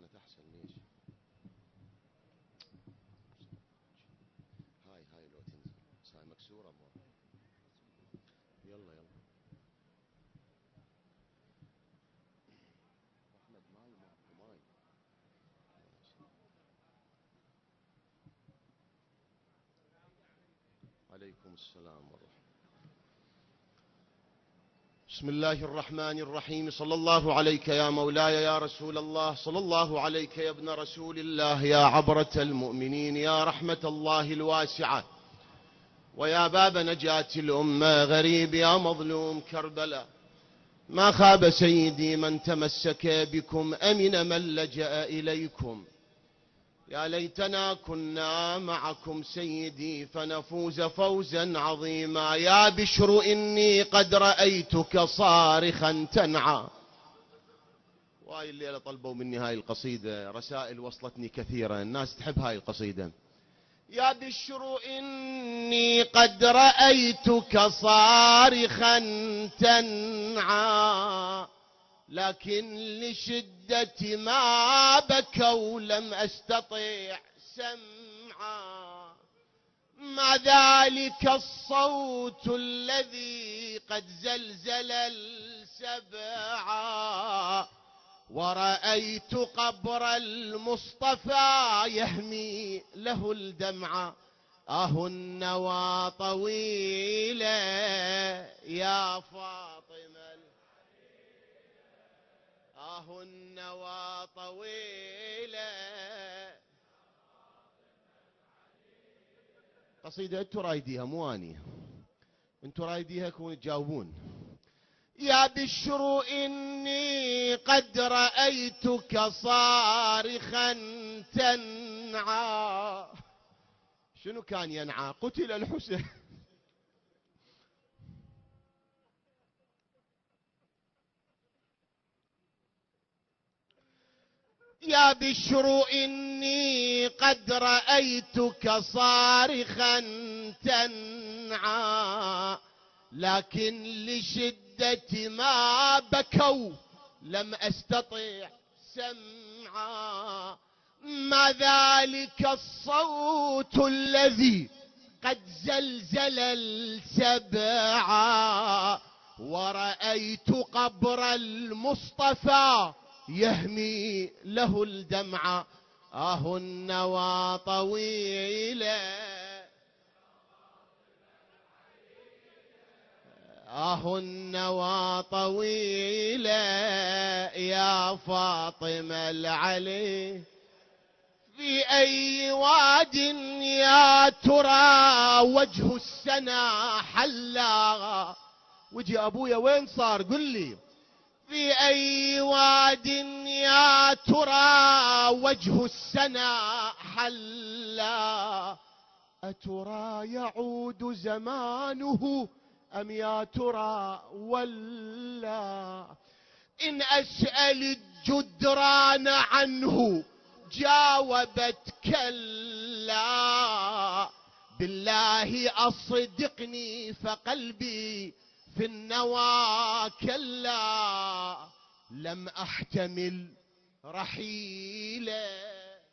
كانت أحسن. ليش هاي لو تنزل بس هاي مكسورة مو. يلا أحمد ماي. عليكم السلام ورحمة. بسم الله الرحمن الرحيم. صلى الله عليك يا مولاي يا رسول الله، صلى الله عليك يا ابن رسول الله، يا عبرة المؤمنين، يا رحمة الله الواسعة، ويا باب نجاة الأمة، غريب يا مظلوم كربلاء. ما خاب سيدي من تمسك بكم، أمن من لجأ إليكم. يا ليتنا كنا معكم سيدي فنفوز فوزا عظيما. يا بشر إني قد رأيتك صارخا تنعى. وهاي الليلة طلبوا مني هاي القصيدة، رسائل وصلتني كثيرة، الناس تحب هاي القصيدة. يا بشر إني قد رأيتك صارخا تنعى، لكن لشدة ما بكوا لم أستطيع سمعا. ما ذلك الصوت الذي قد زلزل السبعا، ورأيت قبر المصطفى يهمي له الدمع. النوى طويلة يا فاطمة، النوى طويلة. قصيدة انتوا رايديها مو اني، انتوا رايديها كون تجاوبون. يا بشر إني قد رأيتك صارخا تنعى. شنو كان ينعى؟ قتل الحسين. يا بشر إني قد رأيتك صارخا تنعى، لكن لشدة ما بكوا لم أستطيع سمعا. ما ذلك الصوت الذي قد زلزل السبعا، ورأيت قبر المصطفى يهمي له الدمع. النوى طويلة، النوى طويلة يا فاطمة العلي. في أي واد يا ترى وجه السنا حلا؟ وجه أبويا وين صار قل لي. في أي واد يا ترى وجه السنا حلا؟ أترى يعود زمانه أم يا ترى ولا؟ إن أسأل الجدران عنه جاوبت كلا. بالله أصدقني فقلبي في النوى كلا. لم أحتمل رحيلا،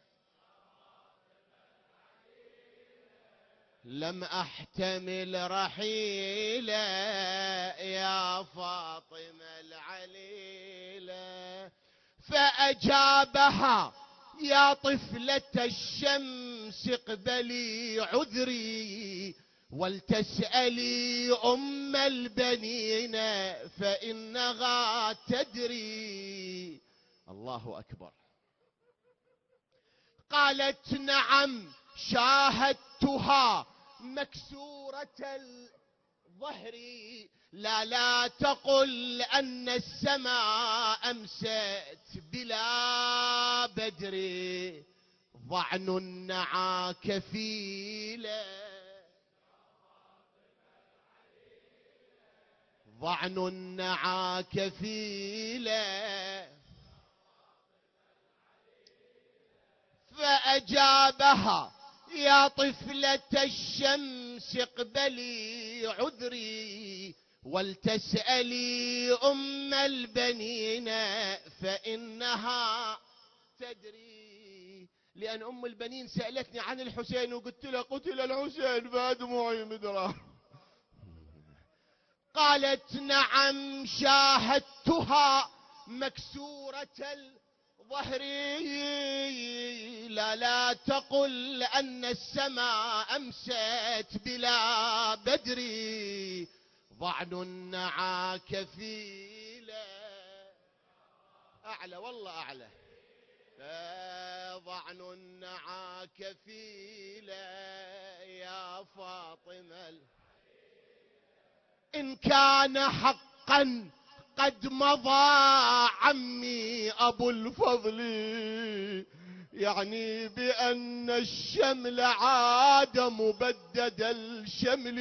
لم أحتمل رحيلا يا فاطمة العليلة. فأجابها يا طفلة الشمس اقبلي عذري، ولتسألي أم البنين فإنها تدري. الله أكبر. قالت نعم شاهدتها مكسورة الظهر. لا تقل أن السماء أمست بلا بدر. ضعن النعى كفيلة، ضعن النعى كفيلة. فأجابها يا طفلة الشمس اقبلي عذري، ولتسألي أم البنين فإنها تدري، لأن أم البنين سألتني عن الحسين وقلت له قتل الحسين فدموعي مدرة. قالت نعم شاهدتها مكسورة الظهر، لا تقل أن السماء أمست بلا بدر، ضعن نعاك فيلا أعلى والله أعلى، ضعن نعاك فيلا يا فاطمة، إن كان حقا قد مضى عمي أبو الفضل، يعني بأن الشمل عاد مبدد الشمل،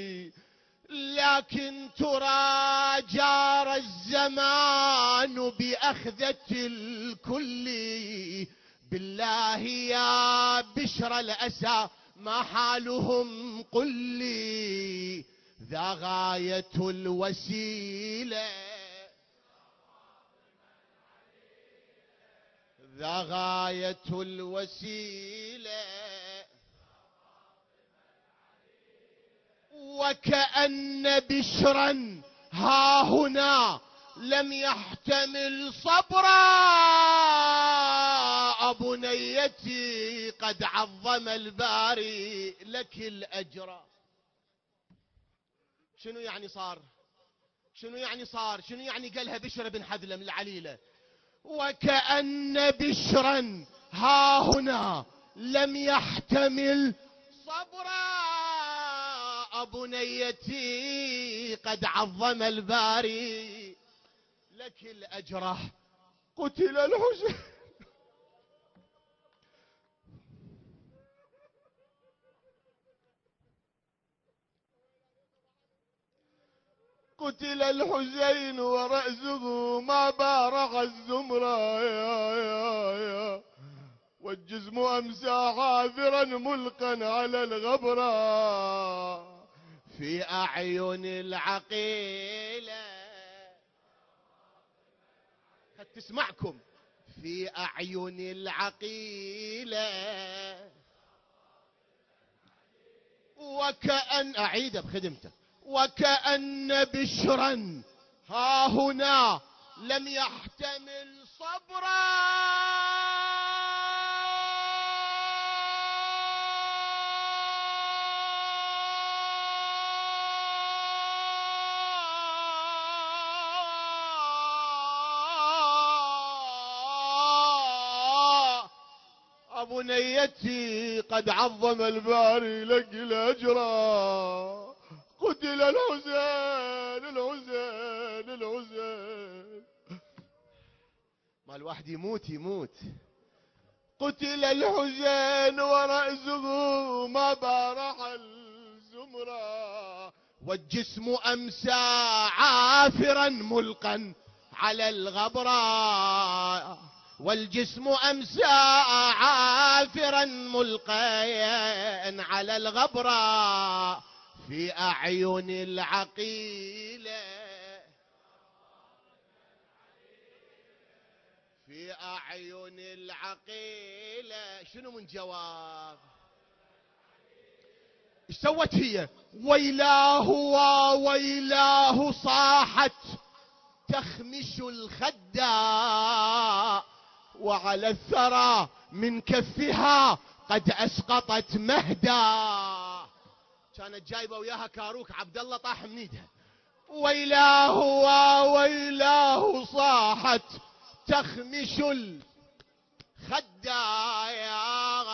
لكن ترى جار الزمان بأخذة الكل، بالله يا بشر الأسى ما حالهم قل لي، ذا غاية الوسيلة، ذا غاية الوسيلة، وكأن بشرا ها هنا لم يحتمل صبرا، بنيتي قد عظم الباري لك الأجر. شنو يعني صار؟ شنو يعني صار؟ شنو يعني قالها بشر بن حذلم العليلة؟ وكأن بشرا ها هنا لم يحتمل صبرا، بنيتي قد عظم الباري لك الأجر، قتل الحسين. قتل الحسين ورأسه ما بارق الزمرة، يا والجسم أمسى عاذرا ملقا على الغبرة، في أعين العقيلة، تسمعكم، في أعين العقيلة، وكأن أعيد بخدمته، وكأن بشرا ها هنا لم يحتمل صبرا، بنيتي قد عظم الباري لك الأجرى، قتل الحسين الحسين الحسين. ما الواحد يموت. قتل الحسين ورأسه ما بارح الزمرة، والجسم أمسى عافرا ملقا على الغبرة، والجسم أمسى عافرا ملقا على الغبرة، في أعين العقيلة، في أعين العقيلة. شنو من جواب؟ ايش سوت هي؟ ويلاه وويلاه صاحت تخمش الخداء، وعلى الثرى من كفها قد أسقطت مهدا، كانت جايبه وياها كاروك عبد الله طاح من ايدها. ويلاه وويلاه صاحت تخمش الخداء،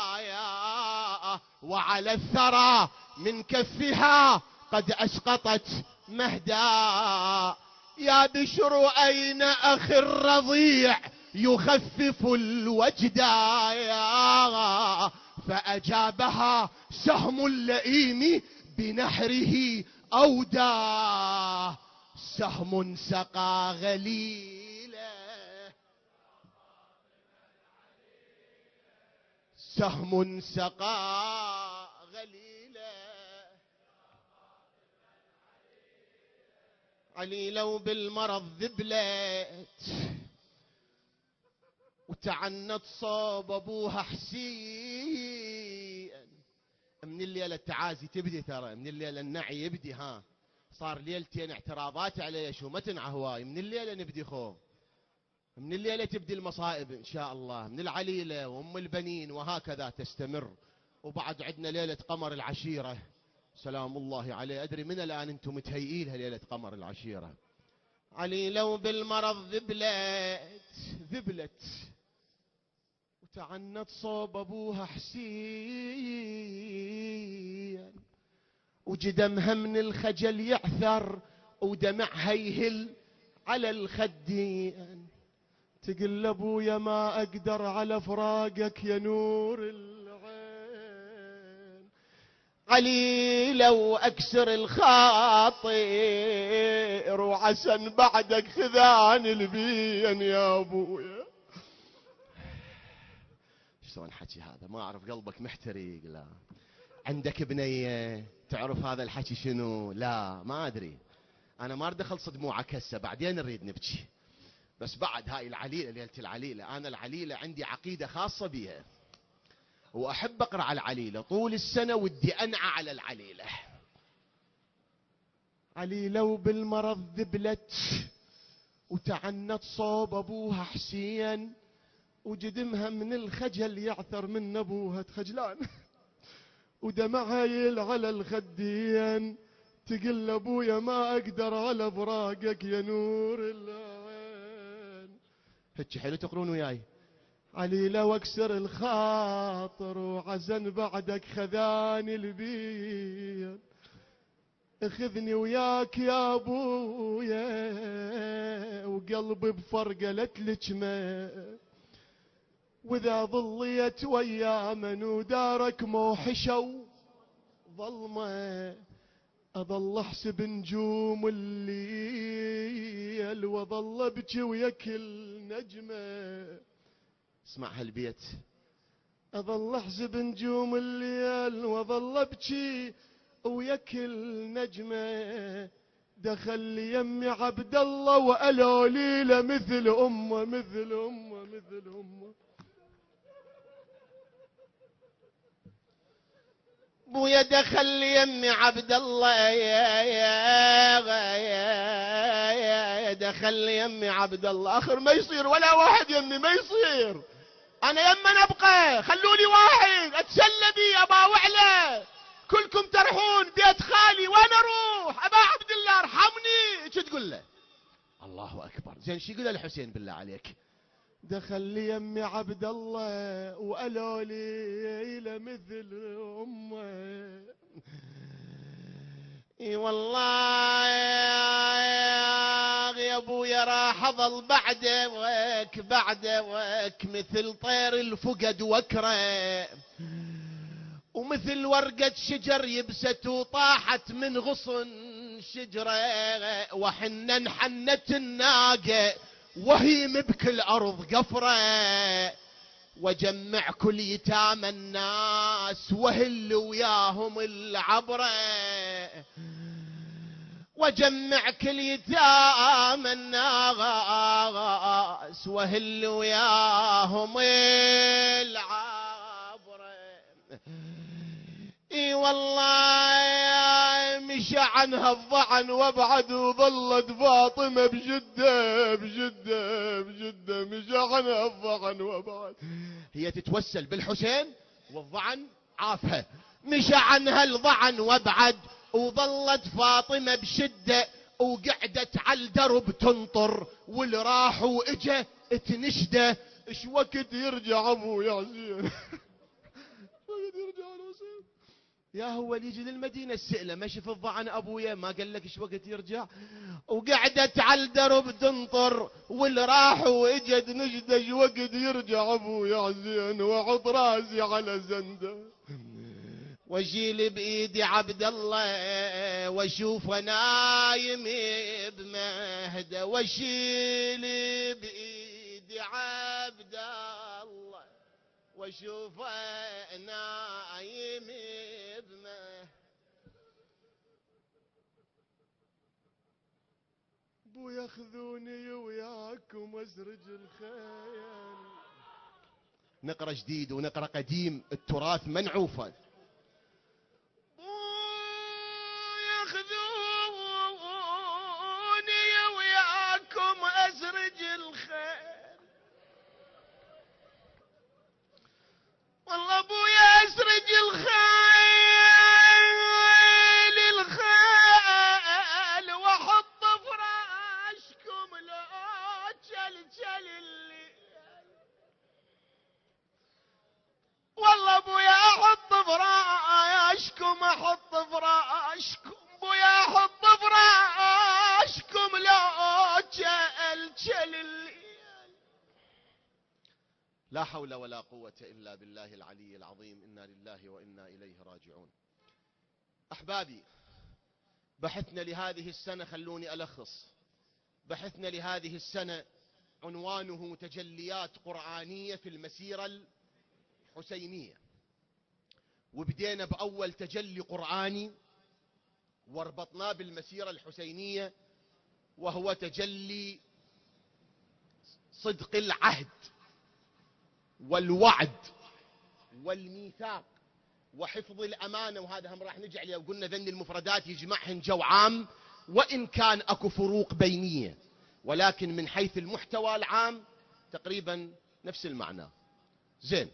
وعلى الثرى من كفها قد أسقطت مهدا، يا بشر أين أخي الرضيع يخفف الوجدا، فأجابها سهم اللئيم بنحره أودى، سهم سقى غليلا، سهم سقى غليلا، عليلة وبالمرض ذبلت وتعنت صوب ابوها حسين. من الليلة التعازي تبدي، ترى من الليلة النعي يبدي. ها صار ليلتين اعتراضات علي شو ما تنعى هواي. من الليلة نبدي خوف، من الليلة تبدي المصائب إن شاء الله، من العليلة وأم البنين وهكذا تستمر. وبعد عندنا ليلة قمر العشيرة سلام الله عليه. أدري من الآن أنتم متهيئين ليلة قمر العشيرة. عليلة وبالمرض ذبلت وتعنت صوب أبوها حسين، وجدمها من الخجل يعثر ودمعها يهل على الخدين. تقل ابويا ما اقدر على فراقك يا نور العين. علي لو اكسر الخاطر وعسن بعدك خذان البين يا ابويا. شلون حكي هذا؟ ما اعرف، قلبك محترق. لا عندك بنيه تعرف هذا الحكي شنو؟ لا ما ادري، انا ما اريد اخلص دموعك هسه، بعدين نريد نبكي. بس بعد هاي العليلة، ليلة العليلة، أنا العليلة عندي عقيدة خاصة بها، وأحب أقرأ على العليلة طول السنة، ودي أنعى على العليلة. عليلة وبالمرض ذبلت وتعنت صوب أبوها حسين، وجدمها من الخجل يعثر من أبوها تخجلان ودمعها يل على الخدين. تقل أبويا ما أقدر على فراقك يا نور الله. هيك حلو تقرون وياي. عليلة واكسر الخاطر وعزن بعدك خذاني البين. اخذني وياك يا ابويا وقلبي بفرقة لتلجمه، واذا ظليت ويا من ودارك موحشة وظلمه، اظل احسب نجوم الليل واظل ابكي ويا كل نجمه. اسمع هالبيت. اظل احسب نجوم الليل واظل ابكي ويا كل نجمه. دخل لي يمي عبد الله وقالوا ليله مثل امه مثل امه مثل امه. بويا دخل لي يمي عبد الله يا دخل لي يمي عبد الله. اخر ما يصير ولا واحد يمي، ما يصير. انا يما نبقى، خلوني واحد اتسلى بي. ابا وعلى كلكم تروحون بيت خالي وانا اروح. ابا عبد الله ارحمني. شو تقول له؟ الله اكبر. زين شو يقول الحسين بالله عليك؟ دخل لي يمي عبد الله وقالوا لي مثل امه. اي والله يا ابويا راح اظل بعدك مثل طير الفقد وكره، ومثل ورقة شجر يبست وطاحت من غصن شجرة، وحنا حنت الناقة وهي بكل أرض قفرة، وجمع كل يتامى الناس وهل وياهم العبرة، وجمع كل يتامى الناس وهل وياهم العبرة. اي والله مشى عنها الظعن وابعد، وظلت فاطمة بجدة مشى عنها الظعن وابعد. هي تتوسل بالحسين والظعن عافها. مشى عنها الظعن وابعد، وظلت فاطمة بشدة، وقعدت على الدرب تنطر، واللي راح واجا تنشده. ايش وقت يرجع ابو ياسين؟ وقت يرجع الحسين؟ يا هو اللي يجي للمدينة السئلة ما شف الظعن ابويا، ما قال لك ايش وقت يرجع؟ وقعدت على الدرب تنطر، واللي راح واجد نجده ايش وقت يرجع ابو ياسين؟ وعض راسي على زنده، واشيل بايدي عبد الله واشوفه نايم بمهده، واشيل بايدي عبد الله واشوفه نايم بمهده. بو ياخذوني وياكم اسرج الخيل، نقرأ جديد ونقرأ قديم، التراث منعوفا. ياخذوني وياكم أسرج الخيل، والله أبويا أسرج الخيل الخيل، وأحط فراشكم لو جلجل الليل. والله ابويا احط فراشكم، احط فراشكم ابويا، احط فراشكم لو جلجل الليل. لا حول ولا قوة إلا بالله العلي العظيم. إنا لله وإنا إليه راجعون. أحبابي، بحثنا لهذه السنة، خلوني ألخص بحثنا لهذه السنة، عنوانه تجليات قرآنية في المسيرة الحسينية. وبدينا بأول تجلي قرآني وربطناه بالمسيرة الحسينية، وهو تجلي صدق العهد والوعد والميثاق وحفظ الأمانة. وهذا هم راح نجي عليه، وقلنا ذن المفردات يجمعهن جو عام، وإن كان أكو فروق بينية، ولكن من حيث المحتوى العام تقريبا نفس المعنى. زين،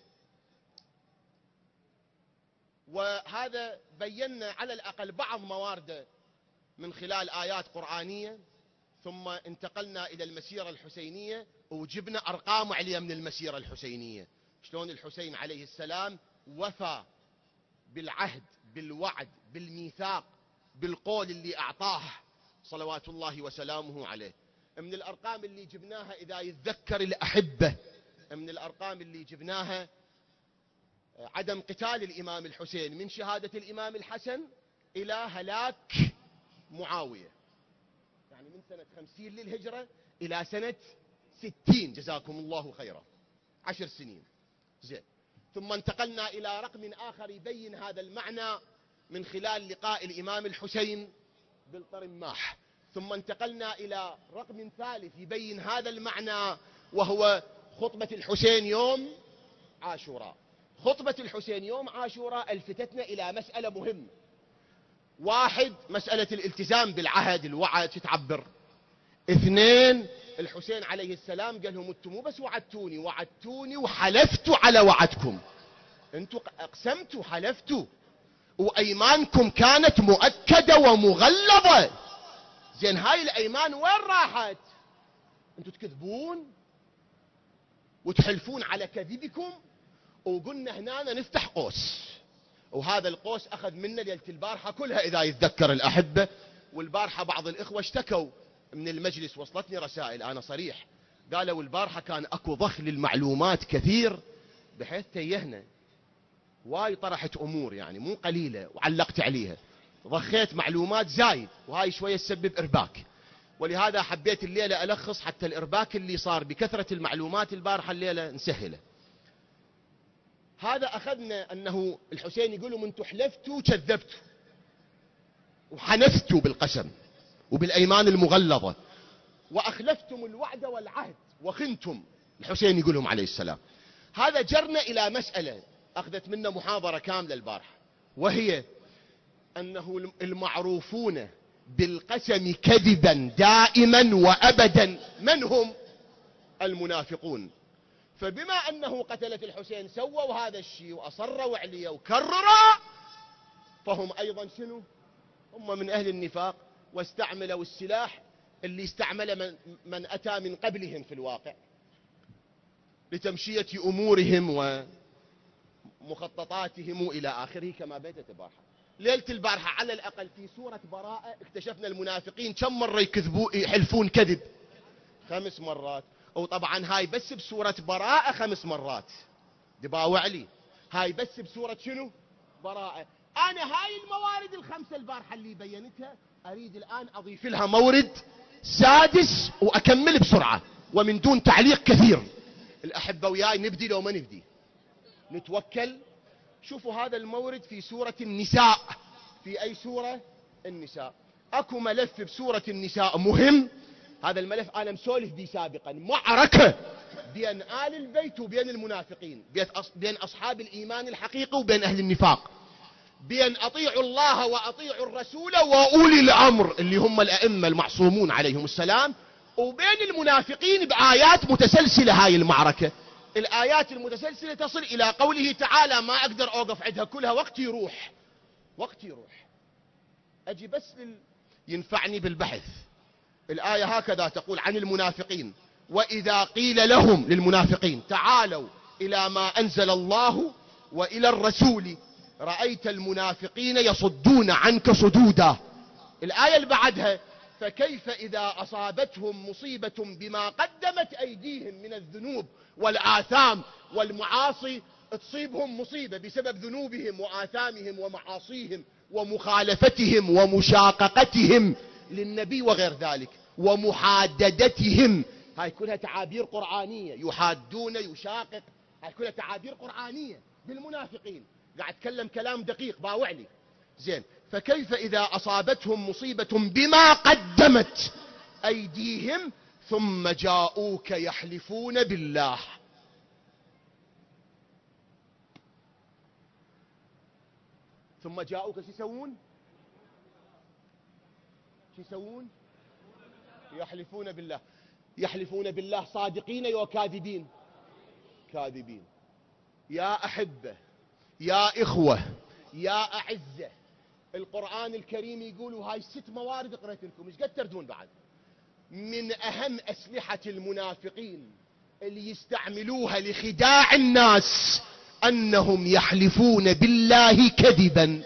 وهذا بينا على الأقل بعض موارده من خلال آيات قرآنية، ثم انتقلنا إلى المسيرة الحسينية وجبنا أرقام عليها من المسيرة الحسينية، شلون الحسين عليه السلام وفى بالعهد بالوعد بالميثاق بالقول اللي أعطاه صلوات الله وسلامه عليه. من الأرقام اللي جبناها إذا يتذكر الأحبة، من الأرقام اللي جبناها عدم قتال الإمام الحسين من شهادة الإمام الحسن إلى هلاك معاوية، يعني من سنة 50 للهجرة إلى سنة 60 جزاكم الله خيرا، 10 سنين. زين، ثم انتقلنا إلى رقم آخر يبين هذا المعنى من خلال لقاء الإمام الحسين بالطرماح، ثم انتقلنا إلى رقم ثالث يبين هذا المعنى، وهو خطبة الحسين يوم عاشوراء. خطبة الحسين يوم عاشوراء الفتتنا إلى مسألة مهمة. واحد، مسألة الالتزام بالعهد الوعد، تعبر. اثنين، الحسين عليه السلام قال لهم انتم مو بس وعدتوني وحلفتوا على وعدكم، انتم اقسمتوا حلفتوا وايمانكم كانت مؤكدة ومغلظة. زين، هاي الايمان وين راحت؟ انتم تكذبون وتحلفون على كذبكم. وقلنا هنا نفتح قوس، وهذا القوس أخذ منا ليلة البارحة كلها إذا يتذكر الأحبة. والبارحة بعض الإخوة اشتكوا من المجلس، وصلتني رسائل أنا صريح، قالوا البارحة كان أكو ضخ للمعلومات كثير بحيث تيهنا واي، طرحت أمور يعني مو قليلة وعلقت عليها، ضخيت معلومات زايد، وهاي شوية تسبب إرباك. ولهذا حبيت الليلة ألخص حتى الإرباك اللي صار بكثرة المعلومات البارحة الليلة نسهله. هذا أخذنا أنه الحسين يقول لهم أنتم حلفتوا وكذبتوا وحنفتوا بالقسم وبالأيمان المغلظة وأخلفتم الوعد والعهد وخنتم. الحسين يقول لهم عليه السلام. هذا جرنا إلى مسألة أخذت منا محاضرة كاملة البارحة، وهي أنه المعروفون بالقسم كذبا دائما وأبدا من هم؟ المنافقون. فبما أنه قتلة الحسين سووا هذا الشيء وأصروا عليه وكرروا، فهم أيضا شنو؟ هم من أهل النفاق، واستعملوا السلاح اللي استعمل من أتى من قبلهم في الواقع لتمشية أمورهم ومخططاتهم إلى آخره كما بيتت البارحة. ليلة البارحة على الأقل في سورة براءة اكتشفنا المنافقين كم مرة يحلفون كذب؟ 5 مرات. وطبعا هاي بس بسورة براءة 5 مرات، دباوع علي. هاي بس بسورة شنو؟ براءة. أنا هاي الموارد الخمسة البارحة اللي بينتها أريد الآن أضيف لها مورد سادس وأكمل بسرعة ومن دون تعليق كثير. الأحبة وياي نبدي لو ما نبدي؟ نتوكل. شوفوا هذا المورد في سورة النساء. في أي سورة؟ النساء. أكو ملف بسورة النساء مهم، هذا الملف أنا مسولف به سابقا، معركة بين آل البيت وبين المنافقين، بين أصحاب الإيمان الحقيقي وبين أهل النفاق، بين أطيعوا الله وأطيعوا الرسول وأولي الأمر اللي هم الأئمة المعصومون عليهم السلام، وبين المنافقين بآيات متسلسلة. هاي المعركة الآيات المتسلسلة تصل إلى قوله تعالى ما أقدر أوقف عندها كلها، وقتي يروح. أجي بس ينفعني بالبحث. الآية هكذا تقول عن المنافقين: وإذا قيل لهم، للمنافقين، تعالوا إلى ما أنزل الله وإلى الرسول رأيت المنافقين يصدون عنك صدودا. الآية اللي بعدها: فكيف إذا أصابتهم مصيبة بما قدمت أيديهم من الذنوب والآثام والمعاصي، تصيبهم مصيبة بسبب ذنوبهم وآثامهم ومعاصيهم ومخالفتهم ومشاققتهم للنبي وغير ذلك ومحاددتهم. هاي كلها تعابير قرآنية، يحادون، يشاقق، هاي كلها تعابير قرآنية بالمنافقين. قاعد أتكلم كلام دقيق باوعلي زين. فكيف إذا أصابتهم مصيبة بما قدمت أيديهم ثم جاءوك يحلفون بالله. ثم جاءوك شو يسوون؟ يحلفون بالله. يحلفون بالله صادقين وكاذبين؟ كاذبين. يا أحبة، يا إخوة، يا أعزة، القرآن الكريم يقول، وهاي 6 موارد قرأت لكم، ايش قد تردون بعد؟ من أهم أسلحة المنافقين اللي يستعملوها لخداع الناس أنهم يحلفون بالله كذبا.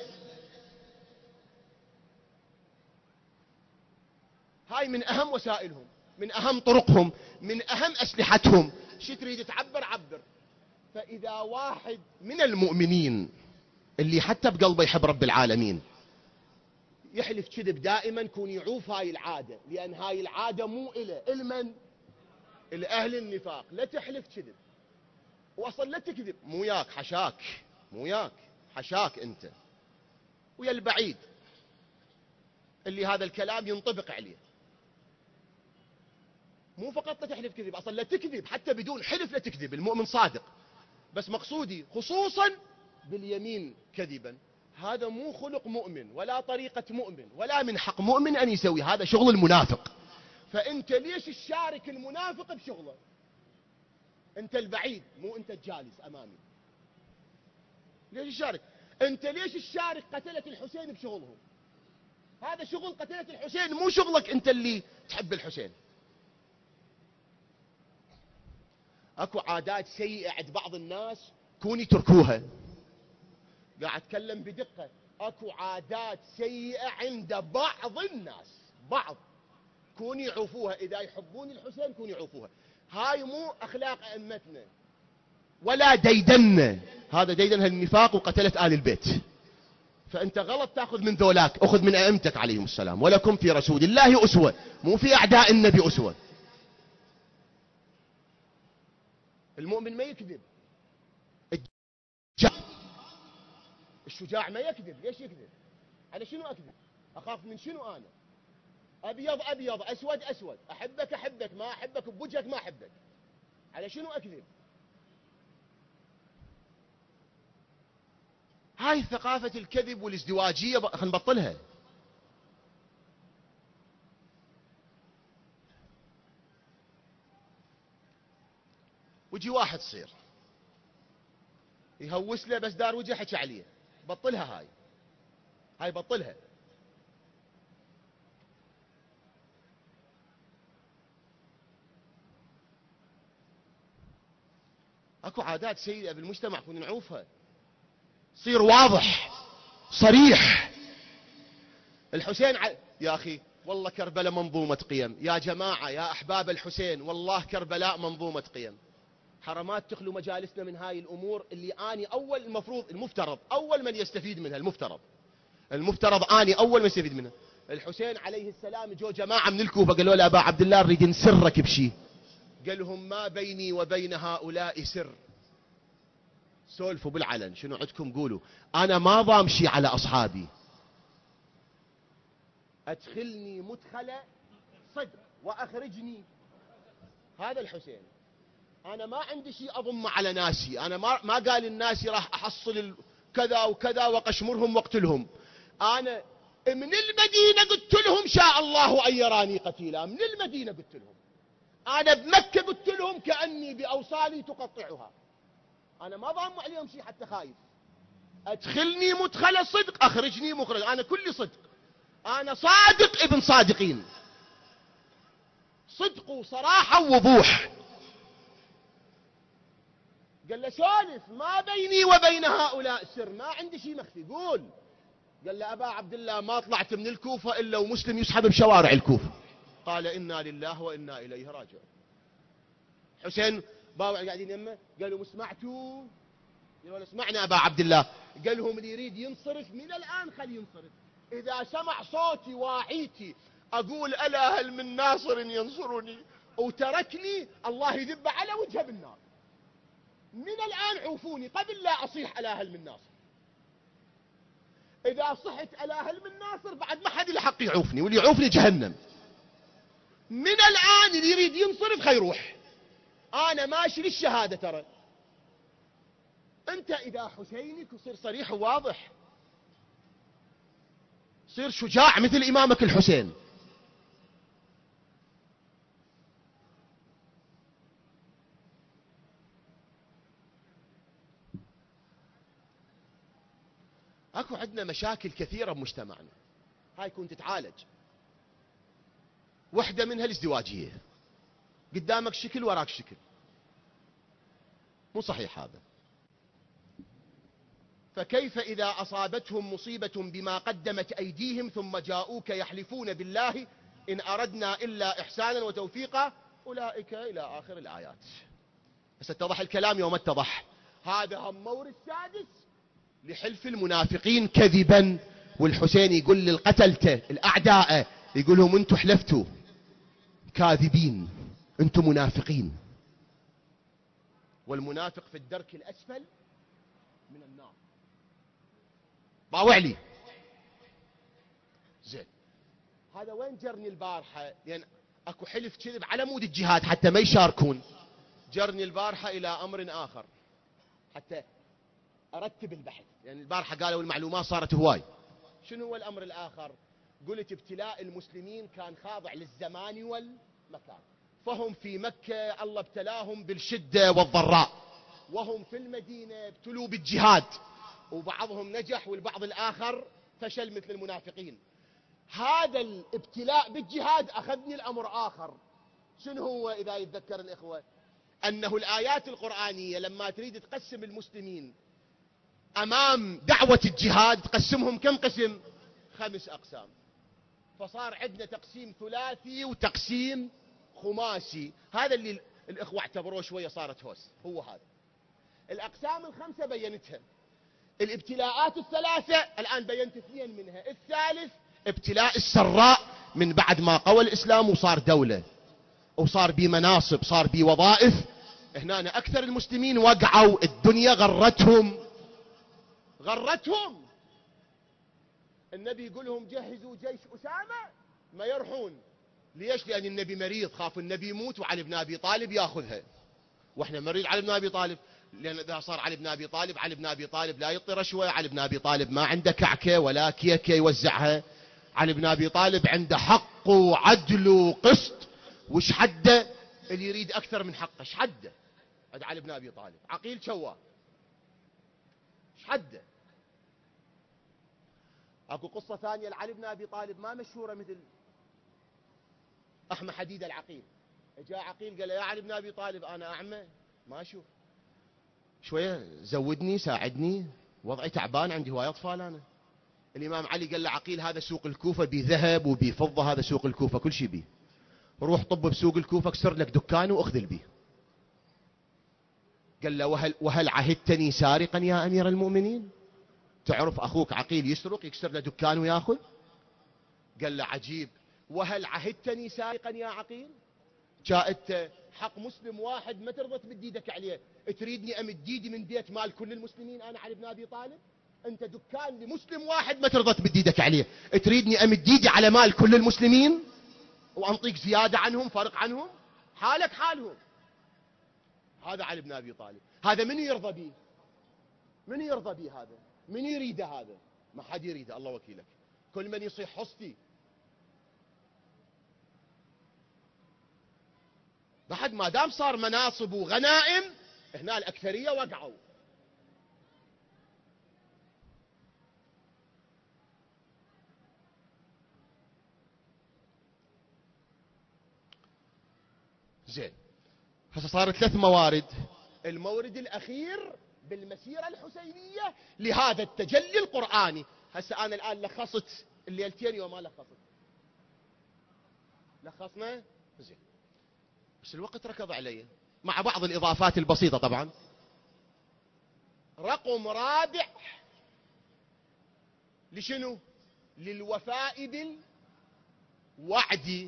هاي من أهم وسائلهم، من أهم طرقهم، من أهم أسلحتهم. شو تريد تعبر؟ عبر. فإذا واحد من المؤمنين اللي حتى بقلبه يحب رب العالمين يحلف كذب دائما، كون يعوف هاي العادة، لأن هاي العادة مو إله، المن؟ الأهل النفاق. لا تحلف كذب، وأصلا لا تكذب، مو ياك حشاك، مو ياك حشاك أنت ويا البعيد اللي هذا الكلام ينطبق عليه. مو فقط لا تحلف كذب، أصلا لا تكذب، حتى بدون حلف لا تكذب، المؤمن صادق. بس مقصودي خصوصا باليمين كذبا، هذا مو خلق مؤمن ولا طريقة مؤمن ولا من حق مؤمن أن يسوي، هذا شغل المنافق. فأنت ليش تشارك المنافق بشغله؟ أنت البعيد، مو أنت الجالس أمامي. ليش تشارك؟ أنت ليش تشارك قتلة الحسين بشغلهم؟ هذا شغل قتلة الحسين، مو شغلك أنت اللي تحب الحسين. اكو عادات سيئة عند بعض الناس كوني تركوها. قاعد اتكلم بدقة. اكو عادات سيئة عند بعض الناس، بعض، كوني يعوفوها. اذا يحبون الحسين كوني يعوفوها. هاي مو اخلاق ائمتنا ولا ديدنا، هذا ديدنها النفاق وقتلة آل البيت. فانت غلط تاخذ من ذولاك، اخذ من ائمتك عليهم السلام. ولكم في رسول الله اسوة، مو في اعداء النبي اسوة. المؤمن ما يكذب، الشجاع ما يكذب. ليش يكذب؟ على شنو اكذب؟ اخاف من شنو انا؟ ابيض ابيض، اسود اسود، احبك احبك، ما احبك بوجهك ما احبك، على شنو اكذب؟ هاي ثقافة الكذب والازدواجية خلينا نبطلها. ويجي واحد صير يهوس له بس دار وجه حكي عليه، بطلها هاي بطلها. اكو عادات سيئة بالمجتمع كنا نعوفها، صير واضح صريح. الحسين يا اخي والله كربلاء منظومة قيم، يا جماعة يا احباب الحسين، والله كربلاء منظومة قيم. حرمات تخلو مجالسنا من هاي الامور اللي اني المفترض اول من يستفيد منها. المفترض اني اول من يستفيد منها. الحسين عليه السلام جو جماعة من الكوفة قالوا له ابا عبد الله نريد نسرك بشي، قال لهم ما بيني وبين هؤلاء سر، سولفوا بالعلن، شنو عندكم قولوا، انا ما ضامشي على اصحابي، ادخلني مدخل صدق واخرجني. هذا الحسين أنا ما عندي شيء أضم على ناسي، أنا ما قال الناس راح أحصل كذا وكذا وقشمرهم واقتلهم. أنا من المدينة قلت لهم شاء الله أن يراني قتيلا، من المدينة قلت لهم. أنا بمكة قلت لهم كأني بأوصالي تقطعها. أنا ما ضام عليهم شيء حتى خايف. أدخلني مدخل صدق، أخرجني مخرج، أنا كل صدق. أنا صادق ابن صادقين، صدق وصراحة ووضوح. قال له سولف، ما بيني وبين هؤلاء سر، ما عندي شيء مخفي، قول. قال له أبا عبد الله ما طلعت من الكوفة إلا ومسلم يسحب بشوارع الكوفة. قال إنا لله وإنا إليه راجعون. حسين باوع قاعدين يمه، قالوا مسمعتوا؟ قالوا سمعنا أبا عبد الله. قال لهم اللي يريد ينصرف من الآن خلي ينصرف. إذا سمع صوتي واعيتي أقول ألا هل من ناصر ينصرني وتركني الله يذب على وجهه بالنار. من الآن عوفوني قبل لا أصيح ألا هل من ناصر. إذا صحت ألا هل من ناصر بعد ما حد الحق يعوفني، واللي يعوفني جهنم. من الآن اللي يريد ينصرف خيروح، أنا ماشي للشهادة. ترى أنت إذا حسينك وصير صريح وواضح، صير شجاع مثل إمامك الحسين. اكو عندنا مشاكل كثيرة بمجتمعنا، هاي كنت تتعالج. واحدة منها الازدواجية، قدامك شكل وراك شكل، مو صحيح هذا. فكيف إذا أصابتهم مصيبة بما قدمت أيديهم ثم جاءوك يحلفون بالله إن أردنا إلا إحسانا وتوفيقا أولئك إلى آخر الآيات. بس اتضح الكلام يوم اتضح. هذا هم مورد السادس لحلف المنافقين كذبا. والحسين يقول للقتلته الأعداء، يقول لهم أنتم حلفتوا كاذبين، أنتم منافقين، والمنافق في الدرك الأسفل من النار. باوع لي زين. هذا وين جرني البارحة؟ لأن أكو حلف كذب على مود الجهاد حتى ما يشاركون. جرني البارحة إلى أمر آخر حتى أرتب البحث، يعني البارحة قالوا المعلومات صارت هواي. شنو هو الأمر الآخر؟ قلت ابتلاء المسلمين كان خاضع للزمان والمكان. فهم في مكة الله ابتلاهم بالشدة والضراء، وهم في المدينة ابتلوا بالجهاد، وبعضهم نجح والبعض الآخر فشل مثل المنافقين. هذا الابتلاء بالجهاد أخذني الأمر آخر. شنو هو؟ إذا يتذكر الإخوة أنه الآيات القرآنية لما تريد تقسم المسلمين أمام دعوة الجهاد تقسمهم كم قسم؟ 5 أقسام. فصار عندنا تقسيم ثلاثي وتقسيم خماسي. هذا اللي الإخوة اعتبروه شوية صارت هوس. هو هذا الأقسام ال5 بينتها. الابتلاءات ال3 الآن بينت 2 منها. الثالث ابتلاء السراء من بعد ما قوى الإسلام وصار دولة وصار بمناصب، صار بوظائف. هنا أكثر المسلمين وقعوا، الدنيا غرتهم. النبي يقول لهم جهزوا جيش أسامة ما يرحون. ليش؟ لأن النبي مريض، خاف النبي يموت وعلي بن أبي طالب يأخذها. واحنا مريض علي بن أبي طالب، لأن إذا صار علي بن أبي طالب لا يعطي رشوة. علي بن أبي طالب ما عنده كعكة ولا كيكة يوزعها. علي بن أبي طالب عنده حق وعدل وقسط. وش حده اللي يريد أكثر من حقه؟ ايش حده عند علي بن أبي طالب؟ عقيل شواه. ايش حده؟ اكو قصة ثانية لعلي بن أبي طالب ما مشهورة مثل أحمد حديد العقيل. جاء عقيل قال يا علي بن أبي طالب أنا أعمى ما أشوف، شوية زودني ساعدني، وضعي تعبان، عندي هواي أطفال أنا. الإمام علي قال له عقيل هذا سوق الكوفة بذهب وبفضة، هذا سوق الكوفة كل شيء بيه، روح طب بسوق الكوفة اكسر لك دكان واخذل بيه. قال له وهل عهدتني سارقا يا أمير المؤمنين؟ تعرف أخوك عقيل يسرق يكسر له دكان وياخذ؟ قال له عجيب، وهل عهدتني سارقا يا عقيل؟ جاءت حق مسلم واحد ما ترضى تمد ايدك عليه، تريدني امد ايدي من بيت مال كل المسلمين انا علي بن ابي طالب؟ انت دكان لمسلم واحد ما ترضى تمد ايدك عليه، تريدني امد ايدي على مال كل المسلمين وانطيك زياده عنهم فرق عنهم؟ حالك حالهم. هذا علي بن أبي طالب. هذا من يرضى به؟ من يرضى به هذا؟ من يريده هذا؟ ما حد يريده، الله وكيلك. كل من يصيح حصتي. بعد ما دام صار مناصب وغنائم، هنا الأكثرية وقعوا. زين، هسه صارت 3 موارد. المورد الأخير بالمسيرة الحسينية لهذا التجلي القرآني. هسه أنا الآن لخصت الليلتين يوم ما لخصت. لخصنا زين، بس الوقت ركض علي مع بعض الإضافات البسيطة طبعا. رقم رابع لشنو؟ للوفاء بالوعد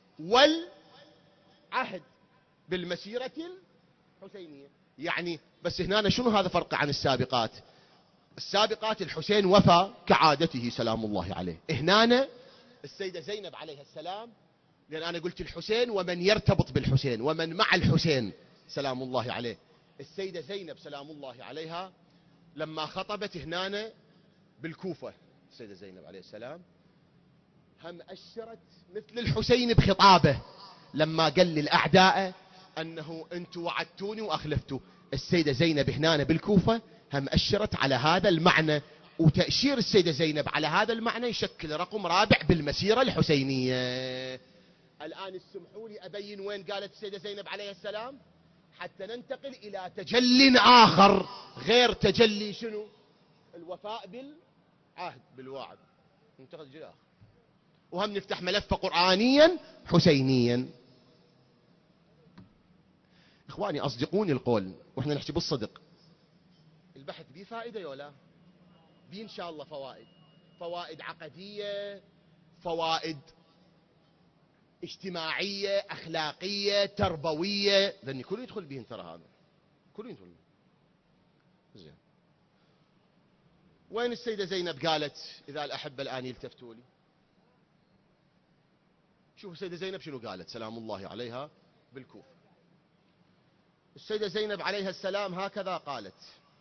والعهد بالمسيرة الحسينية. يعني بس هنا شنو هذا فرق عن السابقات؟ السابقات الحسين وفى كعادته سلام الله عليه. هنا السيدة زينب عليها السلام، لأن أنا قلت الحسين ومن يرتبط بالحسين ومن مع الحسين سلام الله عليه. السيدة زينب سلام الله عليها لما خطبت هنا بالكوفة، السيدة زينب عليه السلام هم أشرت مثل الحسين بخطابه لما قال للأعداء أنه أنتم وعدتوني وأخلفتوا. السيدة زينب هنا بالكوفة هم أشرت على هذا المعنى، وتأشير السيدة زينب على هذا المعنى يشكل رقم رابع بالمسيرة الحسينية. الآن اسمحوا لي أبين وين قالت السيدة زينب عليه السلام حتى ننتقل إلى تجلي آخر غير تجلي شنو؟ الوفاء بالعهد بالوعد. ننتقل لجل آخر، وهم نفتح ملف قرآنيا حسينيا. إخواني أصدقوني القول وإحنا نحكي بالصدق، البحث بيه فائدة ولا بيه؟ إن شاء الله فوائد، فوائد عقدية، فوائد اجتماعية، أخلاقية، تربوية، لأن كله يدخل بيهن ترى هذا كله يدخل بيه. زين، وين السيدة زينب قالت إذا الأحبة الآن يلتفتوا لي؟ شوفوا السيدة زينب شنو قالت سلام الله عليها بالكوفة. السيدة زينب عليها السلام هكذا قالت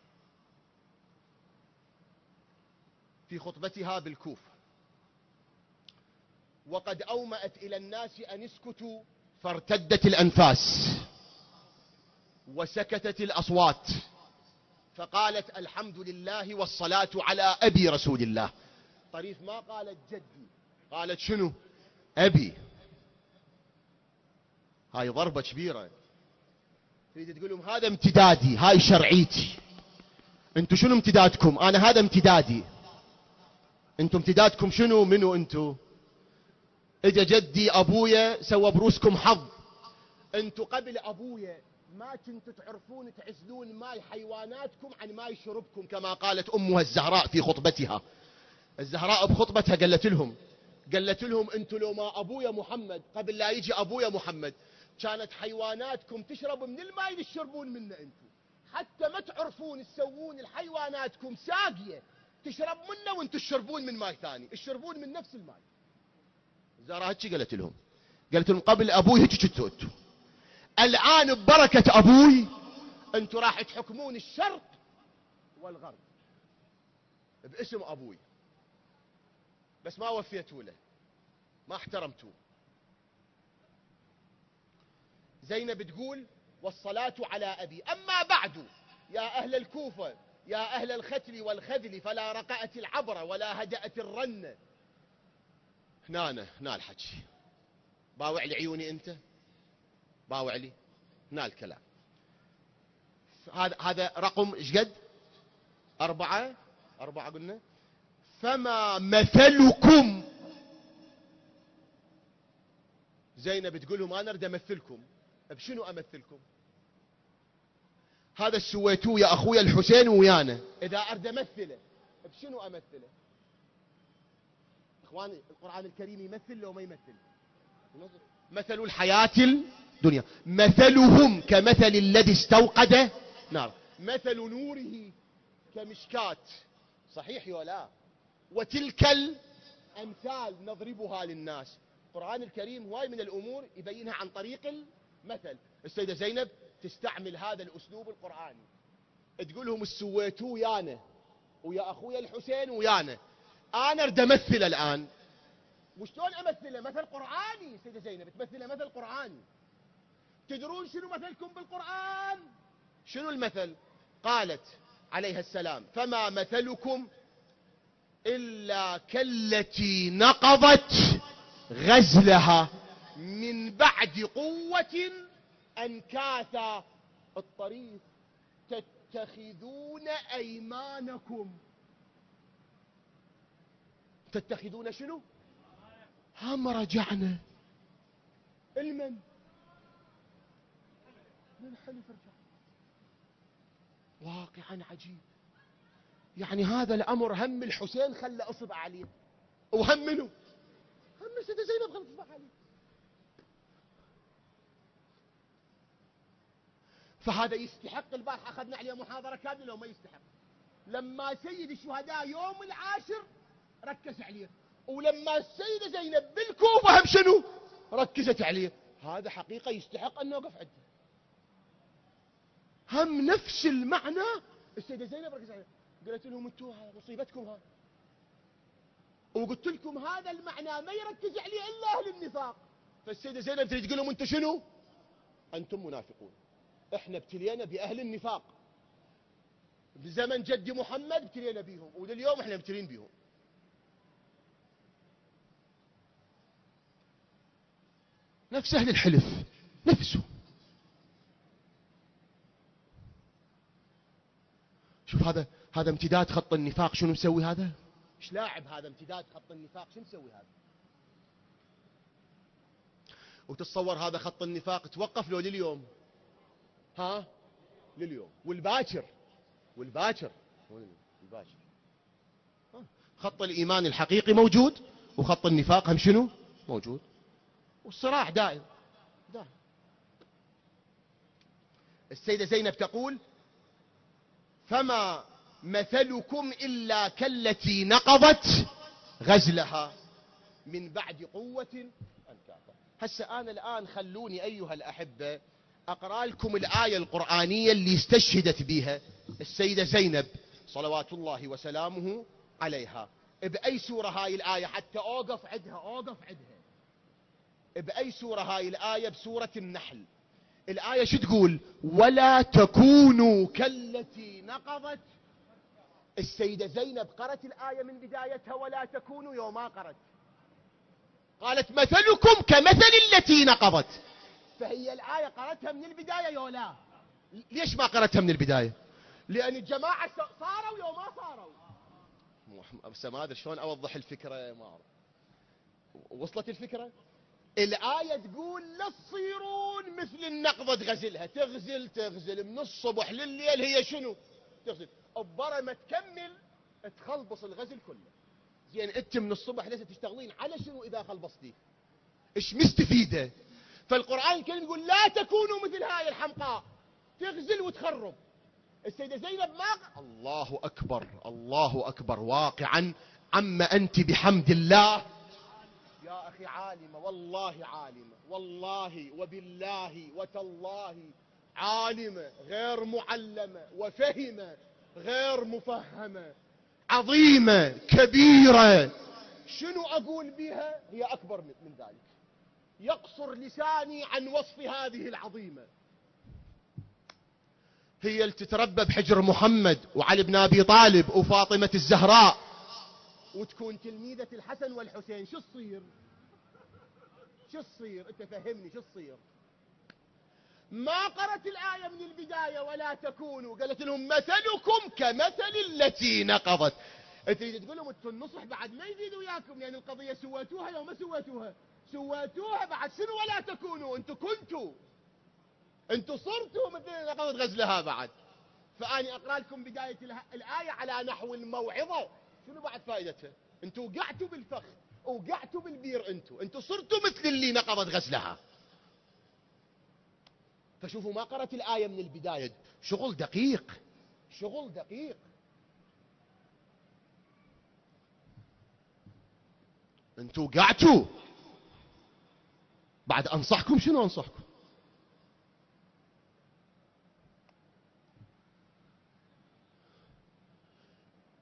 في خطبتها بالكوفة: وقد أومأت إلى الناس أن اسكتوا فارتدت الأنفاس وسكتت الأصوات، فقالت الحمد لله والصلاة على أبي رسول الله. طريف ما قالت جدي، قالت شنو؟ أبي. هاي ضربة كبيرة، تريد تقول لهم هذا امتدادي، هاي شرعيتي. انتو شنو امتدادكم؟ انا هذا امتدادي. انتو امتدادكم شنو؟ منو انتو؟ اجا جدي ابويا سوى بروسكم حظ. انتو قبل ابويا ما كنتوا تعرفون تعزلون ماي حيواناتكم عن ماي شربكم، كما قالت امها الزهراء في خطبتها. الزهراء بخطبتها قالت لهم انتو لو ما ابويا محمد، قبل لا يجي ابويا محمد، كانت حيواناتكم تشرب من الماء اللي تشربون منه انتم، حتى ما تعرفون تسوون لحيواناتكم ساقيه تشرب منه وانتم تشربون من ماء ثاني، تشربون من نفس الماء. زهراء هيك قالت لهم قبل ابوي هيك كنتوا انتم، الان ببركه ابوي انتم راح تحكمون الشرق والغرب باسم ابوي، بس ما وفيتوا له، ما احترمتوه. زينب تقول والصلاة على أبي. أما بعد يا أهل الكوفة، يا أهل الختل والخذل، فلا رقأت العبرة ولا هدأت الرنة. هنا الحكي باوع لي عيوني أنت، باوع لي هنا الكلام. هذا رقم ايش قد؟ 4 قلنا. فما مثلكم. زينب تقول لهم أنا أريد أمثلكم. بشنو أمثلكم؟ هذا سويتوه يا أخويا الحسين ويانا، إذا أريد أمثله بشنو أمثله؟ إخواني القرآن الكريم يمثل لو ما يمثل؟ مثل الحياة الدنيا مثلهم كمثل الذي استوقد نار، مثل نوره كمشكاة. صحيح ولا؟ وتلك الأمثال نضربها للناس. القرآن الكريم هواي من الأمور يبينها عن طريق المثل. السيدة زينب تستعمل هذا الأسلوب القرآني، تقول لهم سويتوه ويانا ويا أخويا الحسين ويانا. أنا أريد أمثل الآن. وشلون أمثله؟ مثل قرآني. سيدة زينب تمثله مثل قرآني. تدرون شنو مثلكم بالقرآن؟ شنو المثل؟ قالت عليها السلام: فما مثلكم إلا كالتي نقضت غزلها من بعد قوة أنكاثا. الطريق: تتخذون أيمانكم. تتخذون شنو؟ هم رجعنا المن من حلف رجع. واقعا عجيب. يعني هذا الأمر هم الحسين خلى أصبع عليه، وهم منه؟ هم السيدة زينب خلى أصبع عليه. فهذا يستحق. البارحة أخذنا عليه محاضرة كاملة لو ما يستحق. لما سيد الشهداء يوم العاشر ركز عليه، ولما السيدة زينب بالكوفة هم شنو ركزت عليه. هذا حقيقة يستحق أن نوقف عنده. هم نفس المعنى السيدة زينب ركزت عليه. قلت لهم انتوا مصيبتكم هذا، وقلت لكم هذا المعنى ما يركز عليه إلا أهل النفاق. فالسيدة زينب تريد تقول لهم انتوا شنو؟ أنتم منافقون. احنا ابتلينا بأهل النفاق بزمن جد محمد، ابتلينا بيهم، ولليوم احنا مبتلين بيهم. نفس أهل الحلف نفسه. شوف هذا امتداد خط النفاق. شنو مسوي هذا؟ ايش لاعب هذا امتداد خط النفاق؟ شنو مسوي هذا؟ وتتصور هذا خط النفاق توقف لو لليوم؟ ها؟ لليوم. والباكر خط الإيمان الحقيقي موجود، وخط النفاق هم شنو موجود، والصراع دائم. السيدة زينب تقول: فما مثلكم إلا كالتي نقضت غزلها من بعد قوة أنكاثا. هسه أنا الآن خلوني أيها الأحبة أقرأ لكم الآية القرآنية اللي استشهدت بها السيدة زينب صلوات الله وسلامه عليها. بأي سورة هاي الآية؟ حتى أوقف عدها. بأي سورة هاي الآية؟ بسورة النحل. الآية شو تقول؟ ولا تكونوا كالتي نقضت. السيدة زينب قرأت الآية من بدايتها ولا تكونوا، يوم ما قرأت قالت مثلكم كمثل التي نقضت. فهي الآية قرأتها من البداية يولا. ليش ما قرأتها من البداية؟ لأن الجماعة صاروا يوم ما صاروا. بس ما أدري شلون أوضح الفكرة، ما أعرف. وصلت الفكرة؟ الآية تقول لا تصيرون مثل النقضة غزلها. تغزل من الصبح لليل. هي شنو تغزل؟ أبرا ما تكمل تخلبص الغزل كله. زين انت من الصبح لسه تشتغلين على شنو إذا خلبصتي؟ ايش مستفيدة؟ فالقرآن الكريم يقول لا تكونوا مثل هاي الحمقاء تغزل وتخرب. السيدة زينب ما الله أكبر واقعا عما أنت بحمد الله يا أخي عالمة، والله عالمة، والله وبالله وتالله عالمة غير معلمة، وفهمة غير مفهمة، عظيمة كبيرة. شنو أقول بها؟ هي أكبر من ذلك. يقصر لساني عن وصف هذه العظيمة. هي اللي تتربى بحجر محمد وعلي بن أبي طالب وفاطمة الزهراء، وتكون تلميذة الحسن والحسين. شو تصير؟ انت فهمني شو تصير؟ ما قرأت الآية من البداية ولا تكونوا، قالت لهم مثلكم كمثل التي نقضت. تريد تقول لهم انتوا النصح بعد ما يزيد وياكم، لأن القضية سويتوها لو ما سويتوها بعد شنو ولا تكونوا؟ انتوا صرتوا مثل نقضت غزلها بعد. فأني أقرأ لكم بداية الآية على نحو الموعظة. شنو بعد فائدتها؟ انتوا وقعتوا بالفخ، وقعتوا بالبير، انتوا صرتوا مثل اللي نقضت غزلها. فشوفوا ما قرأت الآية من البداية. شغل دقيق. انتوا وقعتوا. بعد أنصحكم شنو أنصحكم؟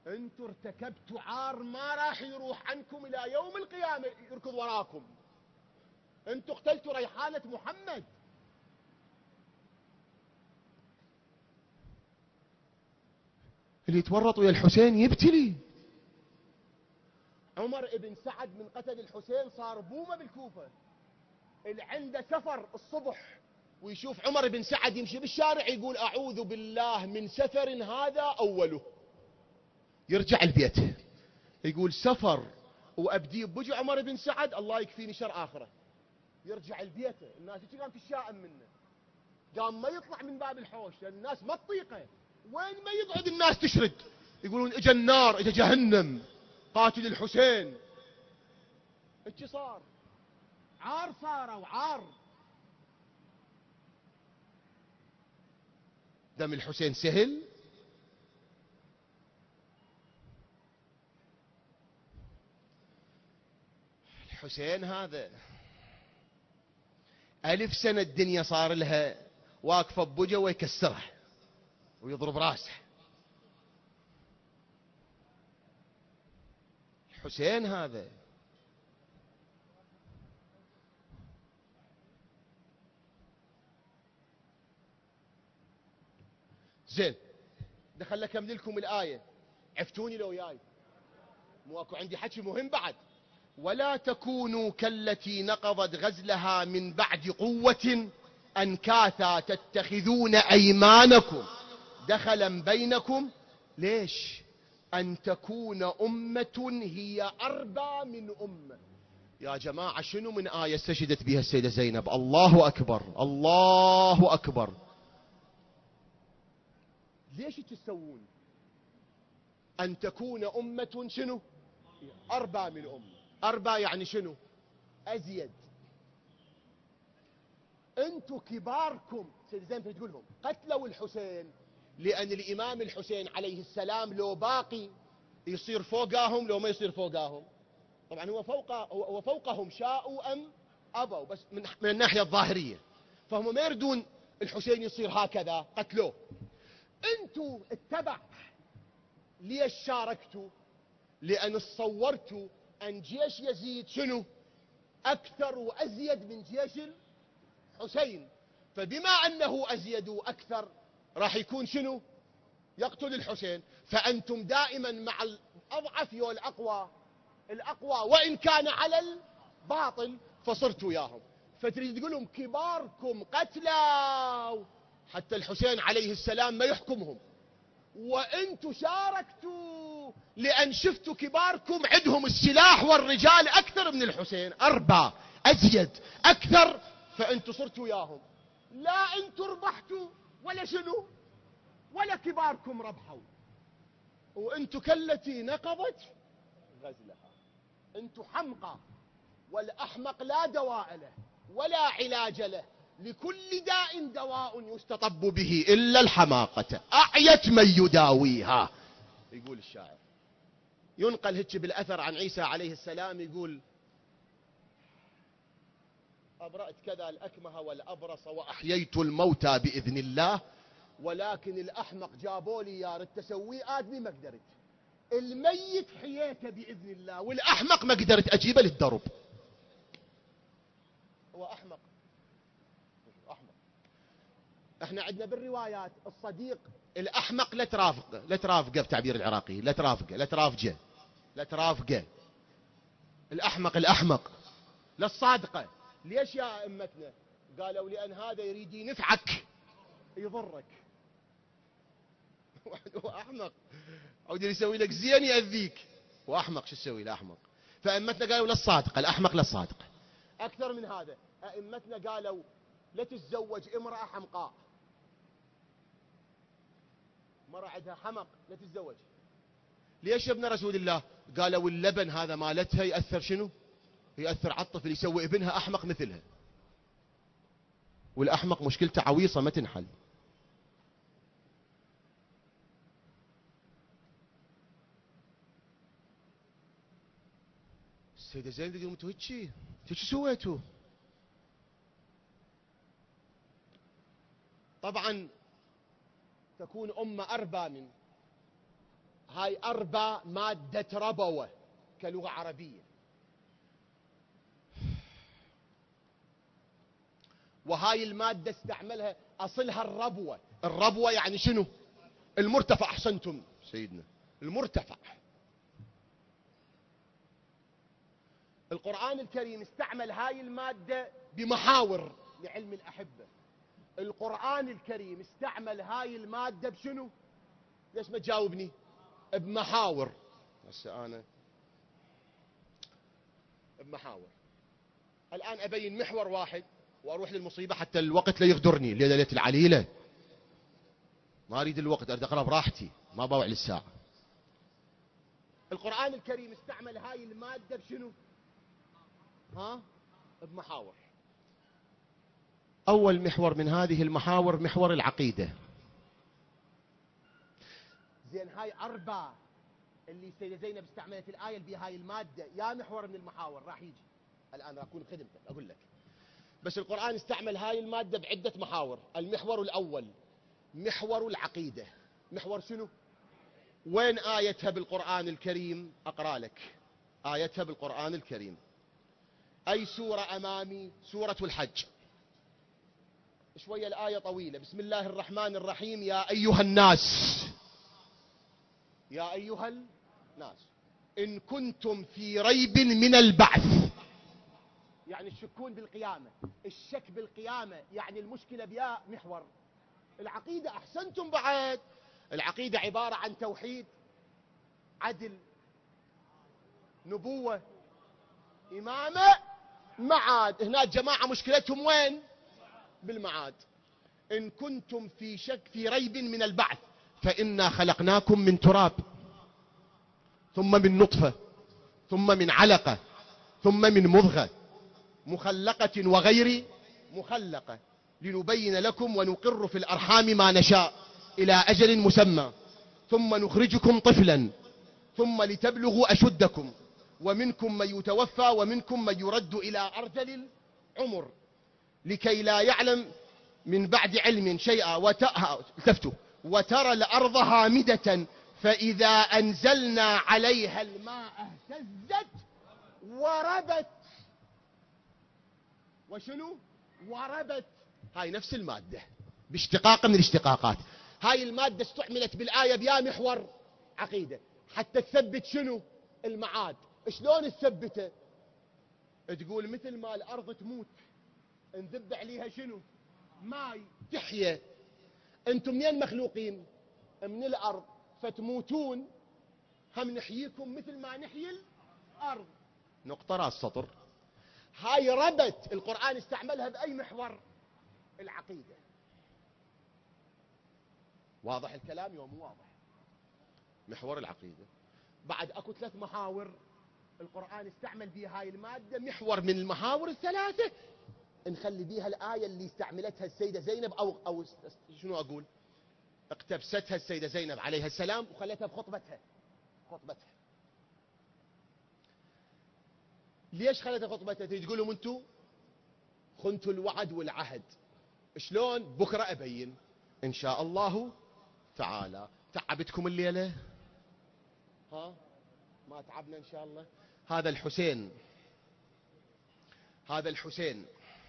انتوا ارتكبتوا عار ما راح يروح عنكم الى يوم القيامة يركض وراكم. انتوا اقتلتوا ريحانة محمد. اللي يتورط ويا الحسين يبتلي. عمر بن سعد من قتل الحسين صار بومة بالكوفة. اللي عنده سفر الصبح ويشوف عمر بن سعد يمشي بالشارع يقول أعوذ بالله من سفر هذا أوله. يرجع البيت يقول سفر وأبدي بوجه عمر بن سعد الله يكفيني شر آخره. يرجع البيت الناس كانت تشائم منه. قام ما يطلع من باب الحوش لأن الناس ما تطيقه. وين ما يقعد الناس تشرد يقولون اجا النار اجا جهنم قاتل الحسين. ايش صار؟ عار صاروا عار. دم الحسين سهل؟ الحسين هذا 1000 سنة الدنيا صار لها واقفة بوجه ويكسرها ويضرب راسه. الحسين هذا زين. دخل اكمل لكم الآية. عفتوني لو جاي مو اكو عندي حكي مهم بعد. ولا تكونوا كالتي نقضت غزلها من بعد قوة أنكاثا تتخذون أيمانكم دخلا بينكم. ليش؟ أن تكون أمة هي أربى من أمة. يا جماعة شنو من آية استشهدت بها السيدة زينب؟ الله أكبر الله أكبر. ليش تسوون؟ أن تكون أمة شنو؟ أربى من أمة. أربى يعني شنو؟ أزيد. أنتوا كباركم سيدة زينب تقولهم قتلوا الحسين لأن الإمام الحسين عليه السلام لو باقي يصير فوقاهم لو ما يصير فوقاهم. طبعا هو فوقهم شاءوا أم أبوا بس من الناحية الظاهرية. فهم ما يردون الحسين يصير هكذا قتلوه. أنتوا اتبع. ليش شاركتوا؟ لأن صورتوا أن جيش يزيد شنو؟ أكثر وأزيد من جيش الحسين. فبما أنه أزيد وأكثر راح يكون شنو؟ يقتل الحسين. فأنتم دائما مع الأضعف والأقوى. الأقوى وإن كان على الباطل فصرتوا وياهم. فتريد تقول لهم كباركم قتلوا حتى الحسين عليه السلام ما يحكمهم. وانتم شاركتوا لأن شفتوا كباركم عندهم السلاح والرجال أكثر من الحسين. أربى أزيد أكثر فأنتم صرتوا وياهم. لا أنتم ربحتوا ولا شنو ولا كباركم ربحوا. وأنتم كالتي نقضت غزلها. أنتم حمقى. والأحمق لا دواء له ولا علاج له. لكل داء دواء يستطب به إلا الحماقة أعيت من يداويها. يقول الشاعر. ينقل هيك بالأثر عن عيسى عليه السلام يقول أبرأت كذا الأكمه والأبرص وأحييت الموتى بإذن الله. ولكن الأحمق جابوا لي يا ريت تسويه آدمي ما قدرت. الميت حييته بإذن الله والأحمق ما قدرت أجيبه للدرب. هو أحمق. احنا عندنا بالروايات الصديق الأحمق لا ترافقه بتعبير العراقي. لا ترافقه. الأحمق لا الصادقة. ليش يا أمتنا؟ قالوا لأن هذا يريد ينفعك يضرك. هو أحمق عود يسوي لك زين يأذيك. هو أحمق شو تسوي له أحمق. فأمتنا قالوا لا الصادقة. الأحمق لا الصادقة. أكثر من هذا أئمتنا قالوا لا تتزوج امرأة حمقاء. مرة عندها حمق لا تتزوج. ليش يا ابن رسول الله؟ قالوا اللبن هذا مالتها يأثر شنو؟ يأثر على الطفل يسوي ابنها أحمق مثلها. والأحمق مشكلته عويصة ما تنحل. السيدة زينب تقول انتوا هيك سويتوا؟ طبعا تكون أمة أربى من هاي أربع مادة ربوة كلغة عربية. وهاي المادة استعملها أصلها الربوة. الربوة يعني شنو؟ المرتفع. أحسنتم سيدنا، المرتفع. القرآن الكريم استعمل هاي المادة بمحاور لعلم الأحبة. القرآن الكريم استعمل هاي المادة بشنو؟ ليش ما تجاوبني؟ بمحاور. هسه أنا بمحاور. الآن أبين محور واحد وأروح للمصيبة حتى الوقت لا يغدرني. ليلة العليلة ما أريد الوقت، أريد أقرأ براحتي، ما باوع للساعة. القرآن الكريم استعمل هاي المادة بشنو؟ بمحاور. أول محور من هذه المحاور محور العقيدة. زين هاي أربع اللي السيدة زينب استعملت الآية بهاي المادة يا محور من المحاور راح يجي. الآن راح أكون خدمتك أقول لك. بس القرآن استعمل هاي المادة بعدة محاور. المحور الأول محور العقيدة. محور شنو؟ وين آيتها بالقرآن الكريم؟ أقرأ لك آيتها بالقرآن الكريم. أي سورة أمامي؟ سورة الحج. شوية الآية طويلة. بسم الله الرحمن الرحيم. يا أيها الناس، يا أيها الناس إن كنتم في ريب من البعث، يعني الشكون بالقيامة. الشك بالقيامة يعني المشكلة بيا محور العقيدة. أحسنتم بعد. العقيدة عبارة عن توحيد، عدل، نبوة، إمامة، معاد. هنا جماعة مشكلتهم وين؟ بالمعاد. إن كنتم في شك في ريب من البعث فإنا خلقناكم من تراب ثم من نطفة ثم من علقة ثم من مضغة مخلقة وغير مخلقة لنبين لكم ونقر في الأرحام ما نشاء إلى أجل مسمى ثم نخرجكم طفلا ثم لتبلغوا أشدكم ومنكم من يتوفى ومنكم من يرد إلى أرذل العمر لكي لا يعلم من بعد علم شيئا وترى الأرض هامدة فإذا أنزلنا عليها الماء اهتزت وربت. وشنو؟ وربت. هاي نفس المادة باشتقاق من الاشتقاقات. هاي المادة استعملت بالآية بيا محور عقيدة حتى تثبت شنو؟ المعاد. شلون تثبته؟ تقول مثل ما الأرض تموت نذب عليها شنو؟ ماي تحيا. انتم منين مخلوقين؟ من الأرض، فتموتون هم نحييكم مثل ما نحيي الأرض. نقطة راس سطر. هاي ربت القرآن استعملها بأي محور؟ العقيدة. واضح الكلام يوم واضح؟ محور العقيدة. بعد اكو 3 محاور القرآن استعمل بها هاي المادة. محور من المحاور الثلاثة نخلي بيها الآية اللي استعملتها السيدة زينب أو شنو أقول اقتبستها السيدة زينب عليها السلام وخلتها بخطبتها. ليش خلتها خطبتها؟ تقول لهم انتم خنتوا الوعد والعهد. شلون؟ بكرة أبين إن شاء الله تعالى. تعبتكم الليلة؟ ما تعبنا إن شاء الله. هذا الحسين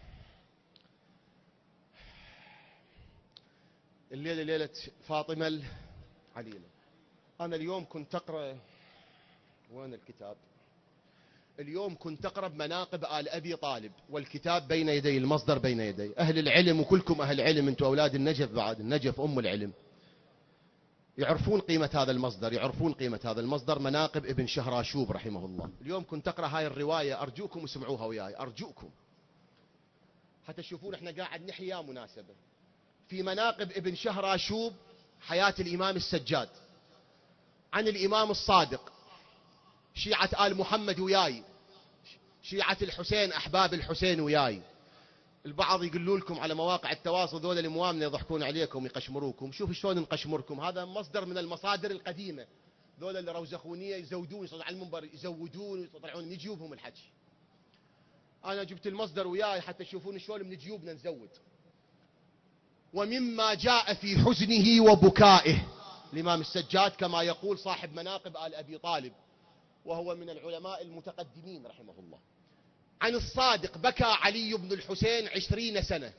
الليلة ليلة فاطمة العليلة. أنا اليوم كنت أقرأ، وين الكتاب؟ اليوم كنت أقرأ بمناقب آل أبي طالب والكتاب بين يدي، المصدر بين يدي. أهل العلم وكلكم أهل علم، أنتم أولاد النجف، بعد النجف أم العلم، يعرفون قيمة هذا المصدر، يعرفون قيمة هذا المصدر. مناقب ابن شهراشوب رحمه الله. اليوم كنت أقرأ هاي الرواية، أرجوكم اسمعوها وياي، أرجوكم حتى تشوفون احنا قاعد نحيا مناسبة. في مناقب ابن شهراشوب حياة الإمام السجاد، عن الإمام الصادق، شيعة آل محمد وياي، شيعة الحسين، أحباب الحسين وياي. البعض يقولوا لكم على مواقع التواصل ذول الاموامنا يضحكون عليكم يقشمروكم. شوف شلون نقشمركم. هذا مصدر من المصادر القديمة. ذول اللي روزخونية يزودون، يصعدون على المنبر يزودون ويطلعون من جيوبهم الحكي. أنا جبت المصدر وياي حتى تشوفون شلون من جيوبنا نزود. ومما جاء في حزنه وبكائه الإمام السجاد كما يقول صاحب مناقب آل أبي طالب، وهو من العلماء المتقدمين رحمه الله. عن الصادق: بكى علي بن الحسين 20 سنة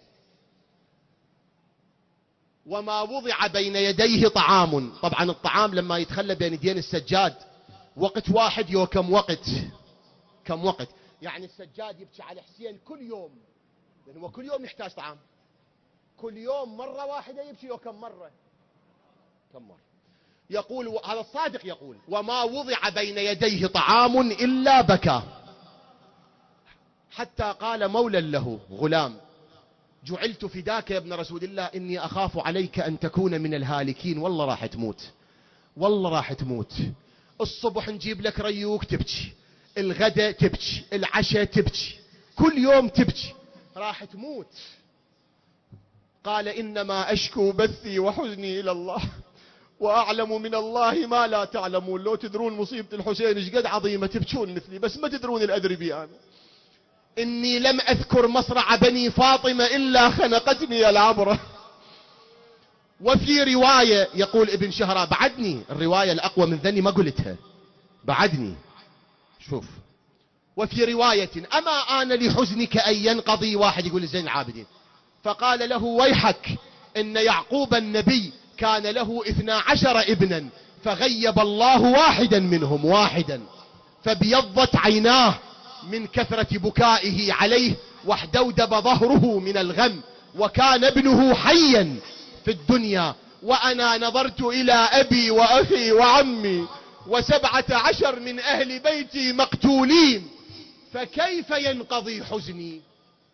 وما وضع بين يديه طعام. طبعا الطعام لما يتخلى بين يدين السجاد وقت واحد يو كم وقت، كم وقت. يعني السجاد يبكي على حسين كل يوم، لأنه هو كل يوم يحتاج طعام، كل يوم مرة واحدة يبكي يو كم مرة، كم مرة. يقول هذا الصادق يقول: وما وضع بين يديه طعام إلا بكى، حتى قال مولى له غلام: جعلت فداك يا ابن رسول الله، إني أخاف عليك أن تكون من الهالكين. والله راح تموت، والله راح تموت. الصبح نجيب لك ريوك تبكي، الغداء تبكي، العشاء تبكي، كل يوم تبكي، راح تموت. قال: إنما أشكو بثي وحزني إلى الله وأعلم من الله ما لا تعلمون. لو تدرون مصيبة الحسين ايش قد عظيمة تبكون مثلي، بس ما تدرون الأدري بي أنا. إني لم أذكر مصرع بني فاطمة إلا خنقتني العبرة. وفي رواية يقول ابن شهرة، بعدني الرواية الأقوى من ذني ما قلتها، بعدني شوف. وفي رواية: أما آن لحزنك أن ينقضي. واحد يقول لزين العابدين، فقال له: ويحك، إن يعقوب النبي كان له 12 ابنا، فغيب الله واحدا منهم، واحدا، فبيضت عيناه من كثرة بكائه عليه، واحدودب ظهره من الغم، وكان ابنه حيا في الدنيا، وأنا نظرت إلى أبي وأخي وعمي و17 من أهل بيتي مقتولين، فكيف ينقضي حزني؟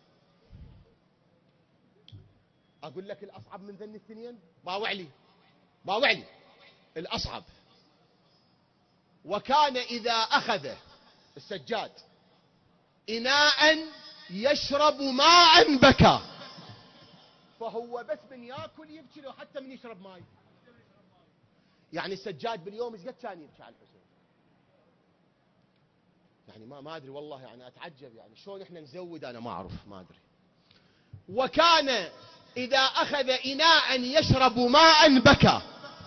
أقول لك الأصعب من ذن الاثنين، باوعلي الأصعب. وكان إذا أخذ السجاد إناء يشرب ماء بكى. فهو بس من ياكل يبكي، لو حتى من يشرب ماء. يعني السجاد باليوم ايش قد كان يبكي على الحسين؟ يعني ما ادري والله، يعني اتعجب، يعني شلون احنا نزود، انا ما اعرف، ما ادري. وكان اذا اخذ اناء يشرب ماء بكى.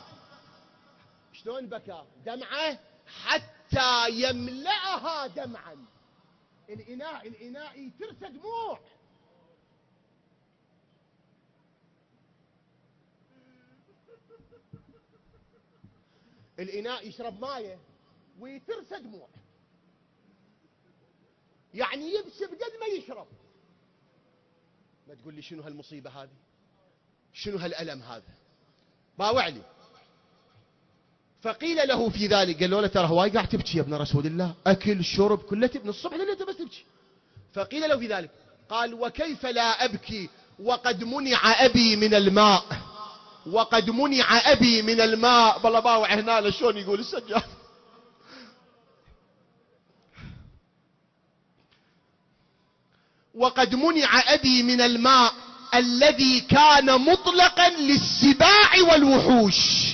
شلون بكى؟ دمعه حتى يملأها دمعا. الإناء ترسى دموع. الإناء يشرب مايه ويترسى دموع، يعني يبكي بقد ما يشرب. ما تقول لي شنو هالمصيبة هذه، شنو هالألم هذا، باوعلي. فقيل له في ذلك، قال له: ترى هواي قاعد تبكي يا ابن رسول الله، أكل شرب كله من الصبح لليل بس تبكي. فقيل له في ذلك، قال: وكيف لا أبكي وقد منع أبي من الماء، وقد منع أبي من الماء. بالله باوع هنا شلون يقول السجاد. وقد منع أبي من الماء الذي كان مطلقا للسباع والوحوش.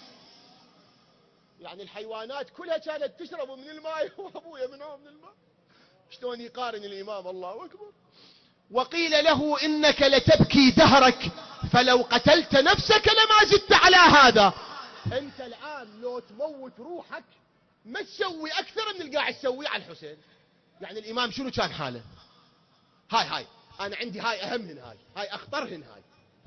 يعني الحيوانات كلها كانت تشرب من الماء، وابويا منعه من الماء. شلون يقارن الإمام، الله أكبر. وقيل له: إنك لتبكي دهرك، فلو قتلت نفسك لما زدت على هذا. أنت الآن لو تموت روحك ما تسوي أكثر من القاعد تسويه على الحسين. يعني الإمام شنو كان حاله؟ هاي أنا عندي هاي أهم من هاي أخطرهن هاي.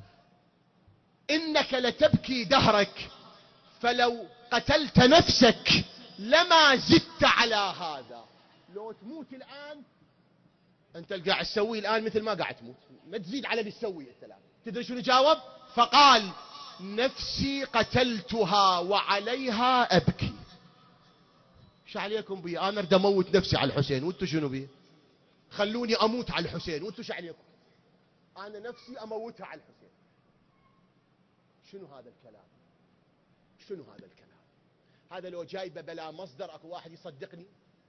إنك لتبكي دهرك، فلو قتلت نفسك لما زدت على هذا. لو تموت الآن أنت قاعد تسوي الآن مثل ما قاعد تموت، ما تزيد على اللي تسويه أنت الآن. تدري شنو جاوب؟ فقال: نفسي قتلتها وعليها أبكي. شو عليكم بي؟ أنا أريد أموت نفسي على الحسين، وأنتوا شنو بي؟ خلوني أموت على الحسين، وأنتوا شو عليكم؟ أنا نفسي أموتها على الحسين. شنو هذا الكلام؟ شنو هذا الكلام؟ هذا لو جايبه بلا مصدر اكو واحد يصدقني؟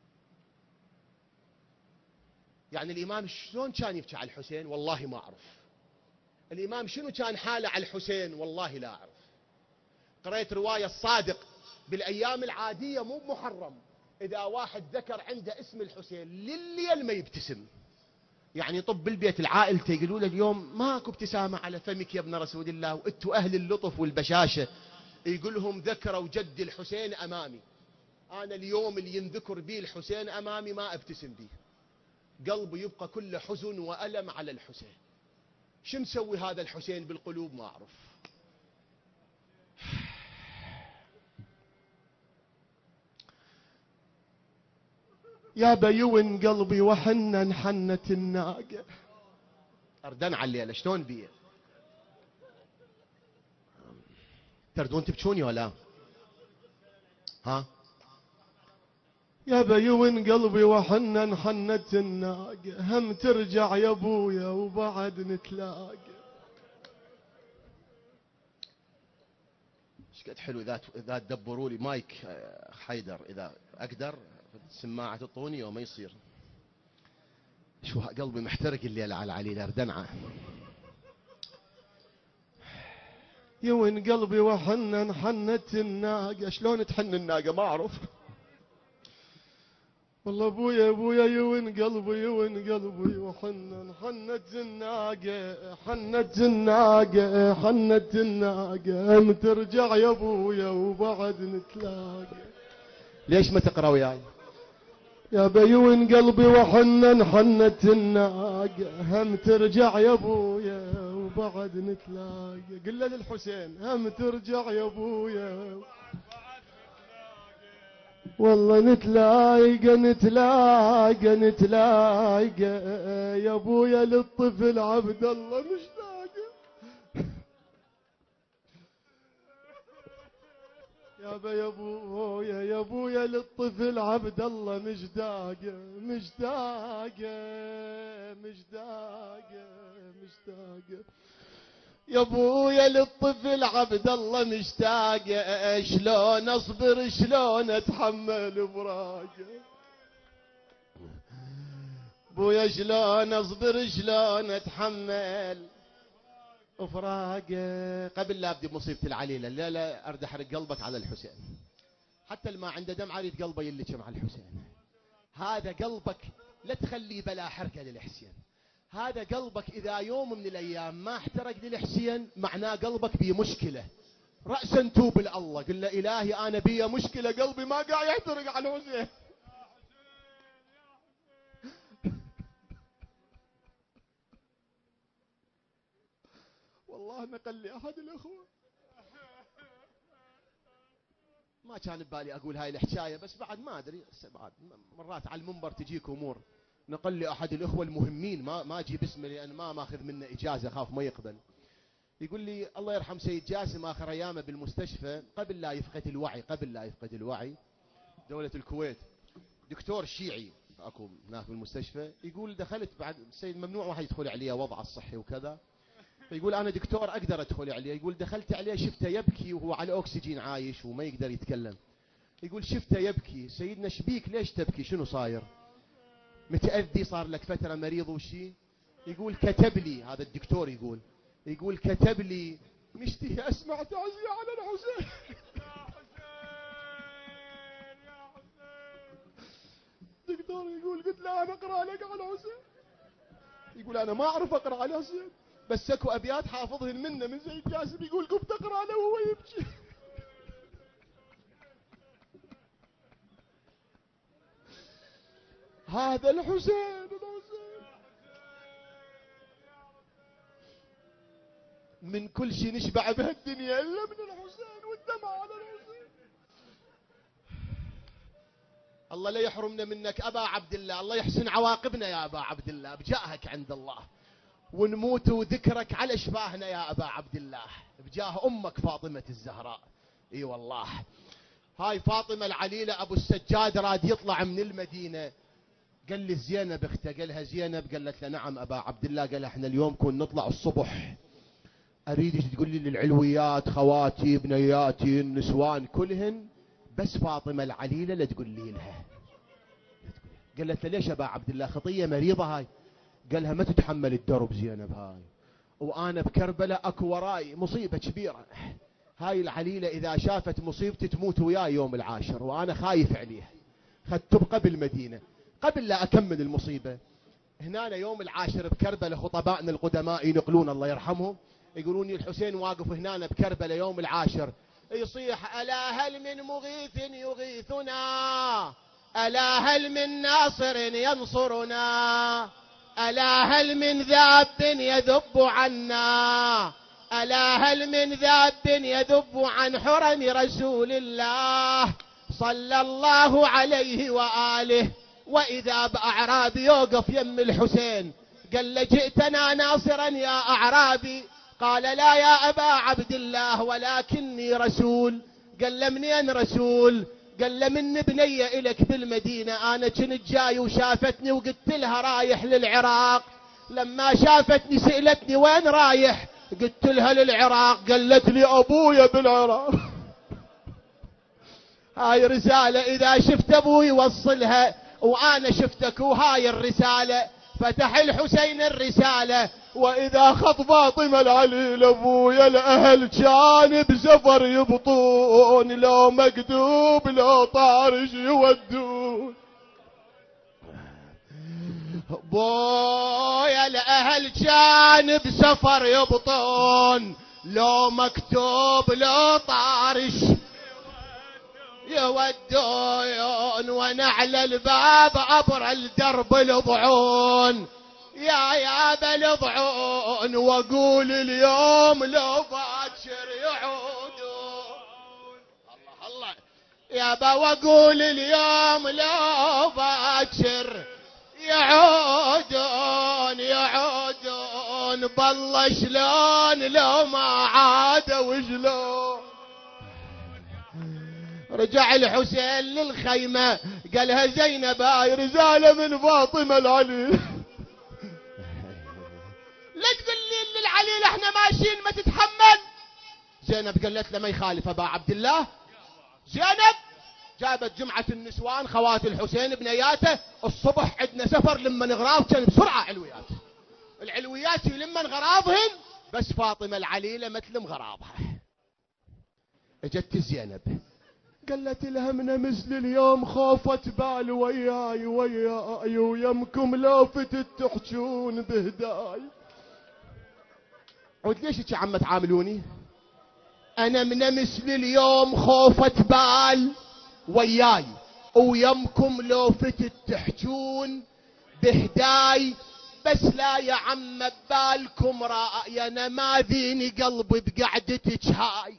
يعني الإمام شلون كان يبكي على الحسين؟ والله ما أعرف. الإمام شنو كان حاله على الحسين؟ والله لا أعرف. قرأت رواية الصادق بالأيام العادية مو بمحرم إذا واحد ذكر عنده اسم الحسين لليل ما يبتسم. يعني طب بالبيت العائلة يقولوا له: اليوم ماكو ابتسامة على فمك يا ابن رسول الله، وانتوا أهل اللطف والبشاشة، يقول لهم ذكروا جدي الحسين أمامي، أنا اليوم اللي ينذكر بي الحسين أمامي ما أبتسم بيه، قلبي يبقى كله حزن وألم على الحسين. شو نسوي هذا الحسين بالقلوب ما أعرف. يا بيون قلبي وحنا حنت الناقة. أردن على الليلة شلون بيه؟ تردون تبكوني ولا؟ ها؟ يا بيون قلبي وحنا حنت الناقة، هم ترجع يا ابويا وبعد نتلاقى. ايش قد حلو اذا تدبروا لي مايك حيدر، اذا اقدر سماعة تعطوني وما يصير. شو قلبي محترق الليلة على علي الاردنعة. يون قلبي وحنا حنت الناقة. شلون تحن الناقة ما اعرف والله. ابويا ابويا يون قلبي وحنا حنت الناقة، حنت الناقة، حنت الناقة، هم ترجع يا ابويا وبعد نتلاقى. ليش ما تقرا وياي؟ يا بيون قلبي وحنا حنت الناقة، هم ترجع يا ابويا وبعد نتلاقى. قل له للحسين هم ترجع يا ابويا والله نتلاقى نتلاقى نتلاقى. يا ابويا للطفل عبد الله مشتاقة. يا ابويا يا ابويا للطفل عبد الله مشتاقة مشتاقة مشتاقة مشتاقة. يا ابويا للطفل عبد الله مشتاقة، شلون اصبر شلون اتحمل فراقه. ابويا شلون اصبر شلون اتحمل فراقه. قبل لا ابدي بمصيبة العليلة، لا لا ارد احرق قلبك على الحسين. حتى اللي ما عنده دمعة يريد قلبه يلك مع الحسين. هذا قلبك لا تخليه بلا حرقة للحسين. هذا قلبك إذا يوم من الأيام ما احترق للحسين معناه قلبك بيه مشكلة. رأسا توب لله، قل له إلهي أنا بيه مشكلة، قلبي ما قاعد يحترق على الحسين. والله نقل لي أحد الأخوة، ما كان ببالي أقول هاي الحكاية، بس بعد ما أدري بعد مرات على المنبر تجيك أمور. نقل لي أحد الأخوة المهمين، ما أجيب اسمه لأن ما ماخذ منه إجازة خاف ما يقبل. يقول لي الله يرحم سيد جاسم آخر أيامه بالمستشفى قبل لا يفقد الوعي، دولة الكويت، دكتور شيعي أكو هناك بالمستشفى. يقول دخلت بعد السيد ممنوع واحد يدخل عليه وضعه الصحي وكذا، فيقول أنا دكتور أقدر أدخل عليه. يقول دخلت عليه شفته يبكي وهو على أكسجين عايش وما يقدر يتكلم. يقول شفته يبكي، سيدنا شبيك ليش تبكي شنو صاير؟ متأذي صار لك فترة مريض وشي؟ يقول كتب لي هذا الدكتور، يقول كتب لي مشتهي أسمع تعزية على الحسين. يا حسين دكتور يقول قلت له أنا أقرأ لك على الحسين. يقول أنا ما أعرف أقرأ على الحسين، بس اكو أبيات حافظهن منه من زيد جاسم. يقول قمت أقرأ له وهو يبكي. هذا الحسين من كل شيء نشبع بهالدنيا إلا من الحسين والدمع على الحسين. الله لا يحرمنا منك أبا عبد الله، الله يحسن عواقبنا يا أبا عبد الله بجاهك عند الله، ونموت وذكرك على شفاهنا يا أبا عبد الله بجاه أمك فاطمة الزهراء. اي والله هاي فاطمة العليلة أبو السجاد راد يطلع من المدينة، قال لي زينب اخته، قال لها زينب، قالت له نعم أبا عبد الله، قال احنا اليوم كنا نطلع الصبح أريدك تقول لي للعلويات خواتي بنياتي النسوان كلهن، بس فاطمة العليلة لا تقول لي لها. قالت له ليش أبا عبد الله خطية مريضة هاي؟ قالها ما تتحمل الدرب زينب هاي، وأنا بكربلاء أكو وراي مصيبة كبيرة، هاي العليلة إذا شافت مصيبتي تموت وياي يوم العاشر وأنا خايف عليها. خد تبقى بالمدينة قبل لا أكمل المصيبة. هنا يوم العاشر بكربلاء خطبائنا القدماء ينقلون الله يرحمهم، يقولون الحسين واقف هنا بكربلاء يوم العاشر يصيح ألا هل من مغيث يغيثنا، ألا هل من ناصر ينصرنا، ألا هل من ذاب يذب عنا، ألا هل من ذاب يذب عن حرم رسول الله صلى الله عليه وآله. وإذا بأعرابي يوقف يم الحسين قال له جئتنا ناصرا يا أعرابي، قال لا يا أبا عبد الله ولكني رسول. قال له منين رسول؟ قال له من بنية إلك بالمدينة، أنا كنت جاي وشافتني وقلت لها رايح للعراق، لما شافتني سألتني وين رايح؟ قلت لها للعراق، قالت لي أبويا بالعراق. هاي رسالة إذا شفت أبوي وصلها، وأنا شفتك وهاي الرسالة. فتح الحسين الرسالة، وإذا خط فاطمة العليل أبويا الأهل كان بسفر يبطون، لو مكتوب لو طارش يودون. بويا الأهل كان بسفر يبطون، لو مكتوب لو طارش يودون، ونعلى الباب عبر الدرب الضعون، يا بالضعون، واقول اليوم لو باكر يعودون. الله الله يابا، واقول اليوم لو باكر يعودون يعودون، بالله شلون لو ما عادوا شلون. رجع الحسين للخيمة قالها زينب هاي رسالة من فاطمة العليل. لا تقول لي للعليل احنا ماشيين ما تتحمل. زينب قالت له ما يخالف ابا عبد الله. زينب جابت جمعة النسوان خوات الحسين بنياته، الصبح عندنا سفر لما نغراض، كان بسرعة علويات، العلويات يلمن غراضهن، بس فاطمة العليلة ما تلم غراضها. اجت زينب قالت لها من مثل اليوم خوفت بال وياي ويمكم لو فتت تحجون بهداي. عود ليش يا عم تعاملوني؟ انا من مثل اليوم خوفت بال وياي ويمكم لو فتت تحجون بهداي، بس لا يا عم ببالكم رأي انا ما ذيني قلبي بقعدتك هاي،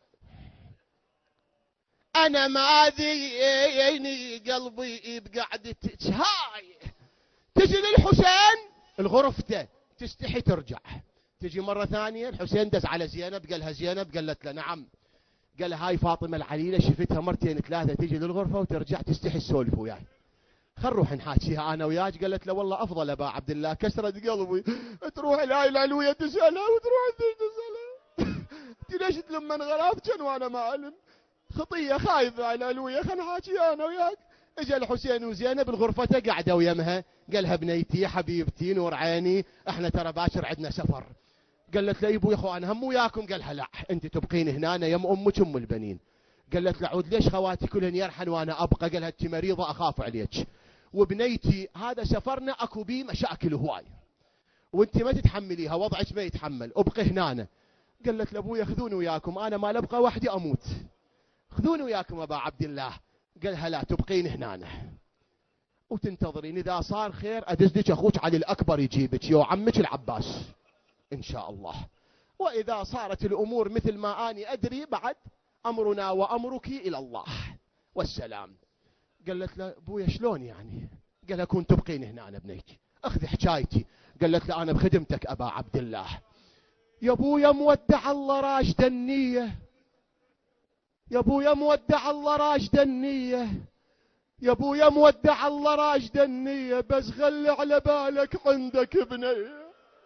انا ما ذيني قلبي بقعدتك هاي. تجي للحسين الغرفته تستحي ترجع، تجي مرة ثانية الحسين دز على زينب قالها زينب، قالت له نعم، قال هاي فاطمة العليلة شفتها مرتين ثلاثة تجي للغرفة وترجع تستحي تسولف وياي، خل نروح نحاكيها انا وياك. قالت له والله افضل ابا عبد الله، كسرت قلبي تروح الهاي العلوية تسألها وتروح تسألها. انت ليش تلمن غرابتك وانا ما علم؟ خطية خايفة على العلوية، خل نحاكي انا وياك. اجا الحسين وزينب الغرفة قعدوا يمها، قالها بنيتي حبيبتي نور عيني احنا ترى باكر عندنا سفر. قالت له ابوي اخو انا هم وياكم، قالها لا انت تبقين هنا أنا يم امك ام البنين. قالت له عود ليش خواتي كلهن يرحن وانا ابقى؟ قالها انت مريضه اخاف عليك، وبنيتي هذا سفرنا اكو بيه مشاكل هواي وانت ما تتحمليها، وضعك ما يتحمل، ابقي هنا. قالت له ابوي خذوني وياكم انا ما ابقى وحدي اموت، خذوني وياكم ابا عبد الله. قالها لا تبقين هنا وتنتظرين، اذا صار خير ادزلك اخوك علي الاكبر يجيبك يا عمك العباس ان شاء الله، واذا صارت الامور مثل ما اني ادري بعد امرنا وامرك الى الله والسلام. قالت له ابويا شلون يعني؟ قال كون تبقين هنا أنا بنيتي، اخذي حكايتي. قالت له انا بخدمتك ابا عبد الله. يا ابويا مودع الله راشد النية، يا ابويا مودع الله راشد النية، يا ابويا مودع الله راشد النية، بس خلي على بالك عندك بنية.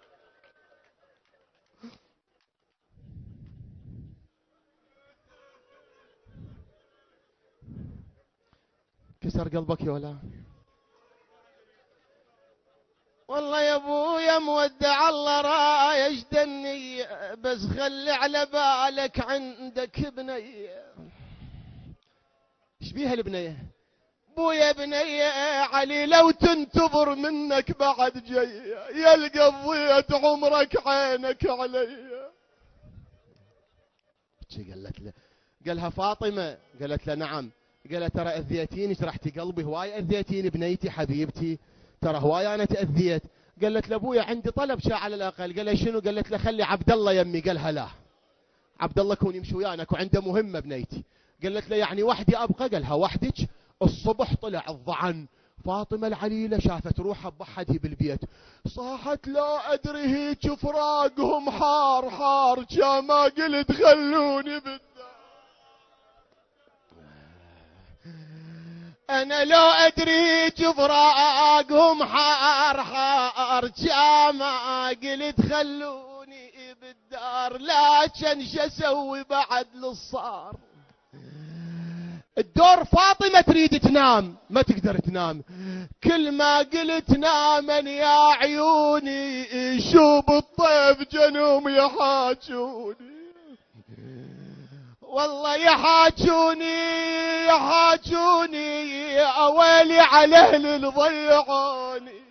كسر قلبك يا ولا؟ والله يا ابويا مودع الله رايش النية، بس خلي على بالك عندك بنية. ايش بيها البنية؟ ابويا بنية علي لو تنتظر منك بعد جاية، يا القضيت عمرك عينك علي. قالت له قالها فاطمة؟ قالت له نعم. قالت ترى أذيتيني، جرحتي قلبي، هواي أذيتيني بنيتي حبيبتي، ترى هواي أنا تأذيت. قالت لأبويا عندي طلب شاء على الأقل. قال له شنو؟ قالت له خلي عبد الله يمي. قالها لا، عبد الله يكون يمشي ويانك وعنده مهمة بنيتي. قالت له يعني وحدي أبقى؟ قالها وحدك. الصبح طلع الضعن، فاطمة العليلة شافت روحها بوحدها بالبيت، صاحت لا أدري هيك فراقهم حار حار، كما قلت خلوني بالدار. أنا لو أدري هيك فراقهم حار حار، كما قلت خلوني بالدار، لكن شو أسوي بعد للصار. الدور فاطمة تريد تنام ما تقدر تنام، كل ما قلت نامن يا عيوني شوب الطيف جنوم يحاجوني، والله يحاجوني اويلي على اهل اللي ضيعوني.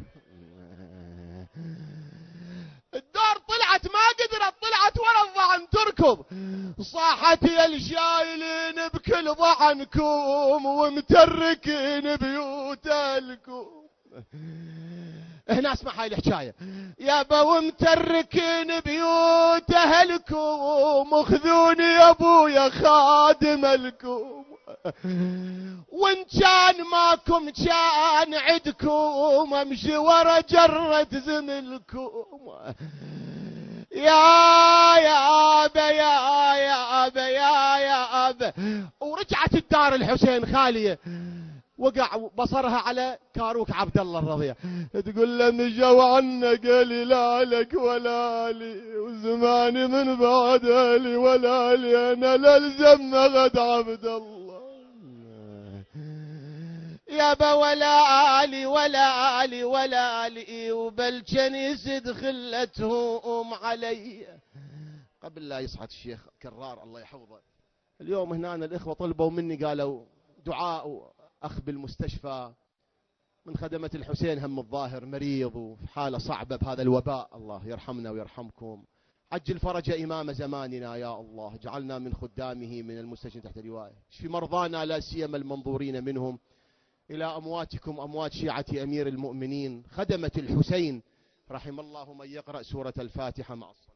الدار طلعت ما قدرت، طلعت ورا الضعن تركض، صاحت يا الشايلين بكل ضعنكم ومتركين بيوتكم. هنا اسمع هاي الحكايه، يابا ومتركين بيوت اهلكم، وخذوني يا ابويا خادم لكم، وان كان ماكم كان عدكم امشي ورا جرة زملكم. يا أبا. ورجعت الدار الحسين خالية، وقع بصرها على كاروك عبد الله الرضيع، تقول له مجوا عنا قالي لا لك ولا لي، وزماني من بعد لي ولا لي، انا للزم غد عبد الله يابا، ولا آلي وبالجنيس دخلتهم علي. قبل لا يصعد الشيخ كرار الله يحفظه، اليوم هنا الإخوة طلبوا مني قالوا دعاء أخ بالمستشفى من خدمة الحسين، هم الظاهر مريض وفي حالة صعبة بهذا الوباء، الله يرحمنا ويرحمكم، عجل فرج إمام زماننا يا الله، جعلنا من خدامه من المستشفى تحت لوائه، اشفي مرضانا لا سيما المنظورين منهم، إلى أمواتكم أموات شيعة أمير المؤمنين خدمة الحسين، رحم الله من يقرأ سورة الفاتحة مع الصلاة.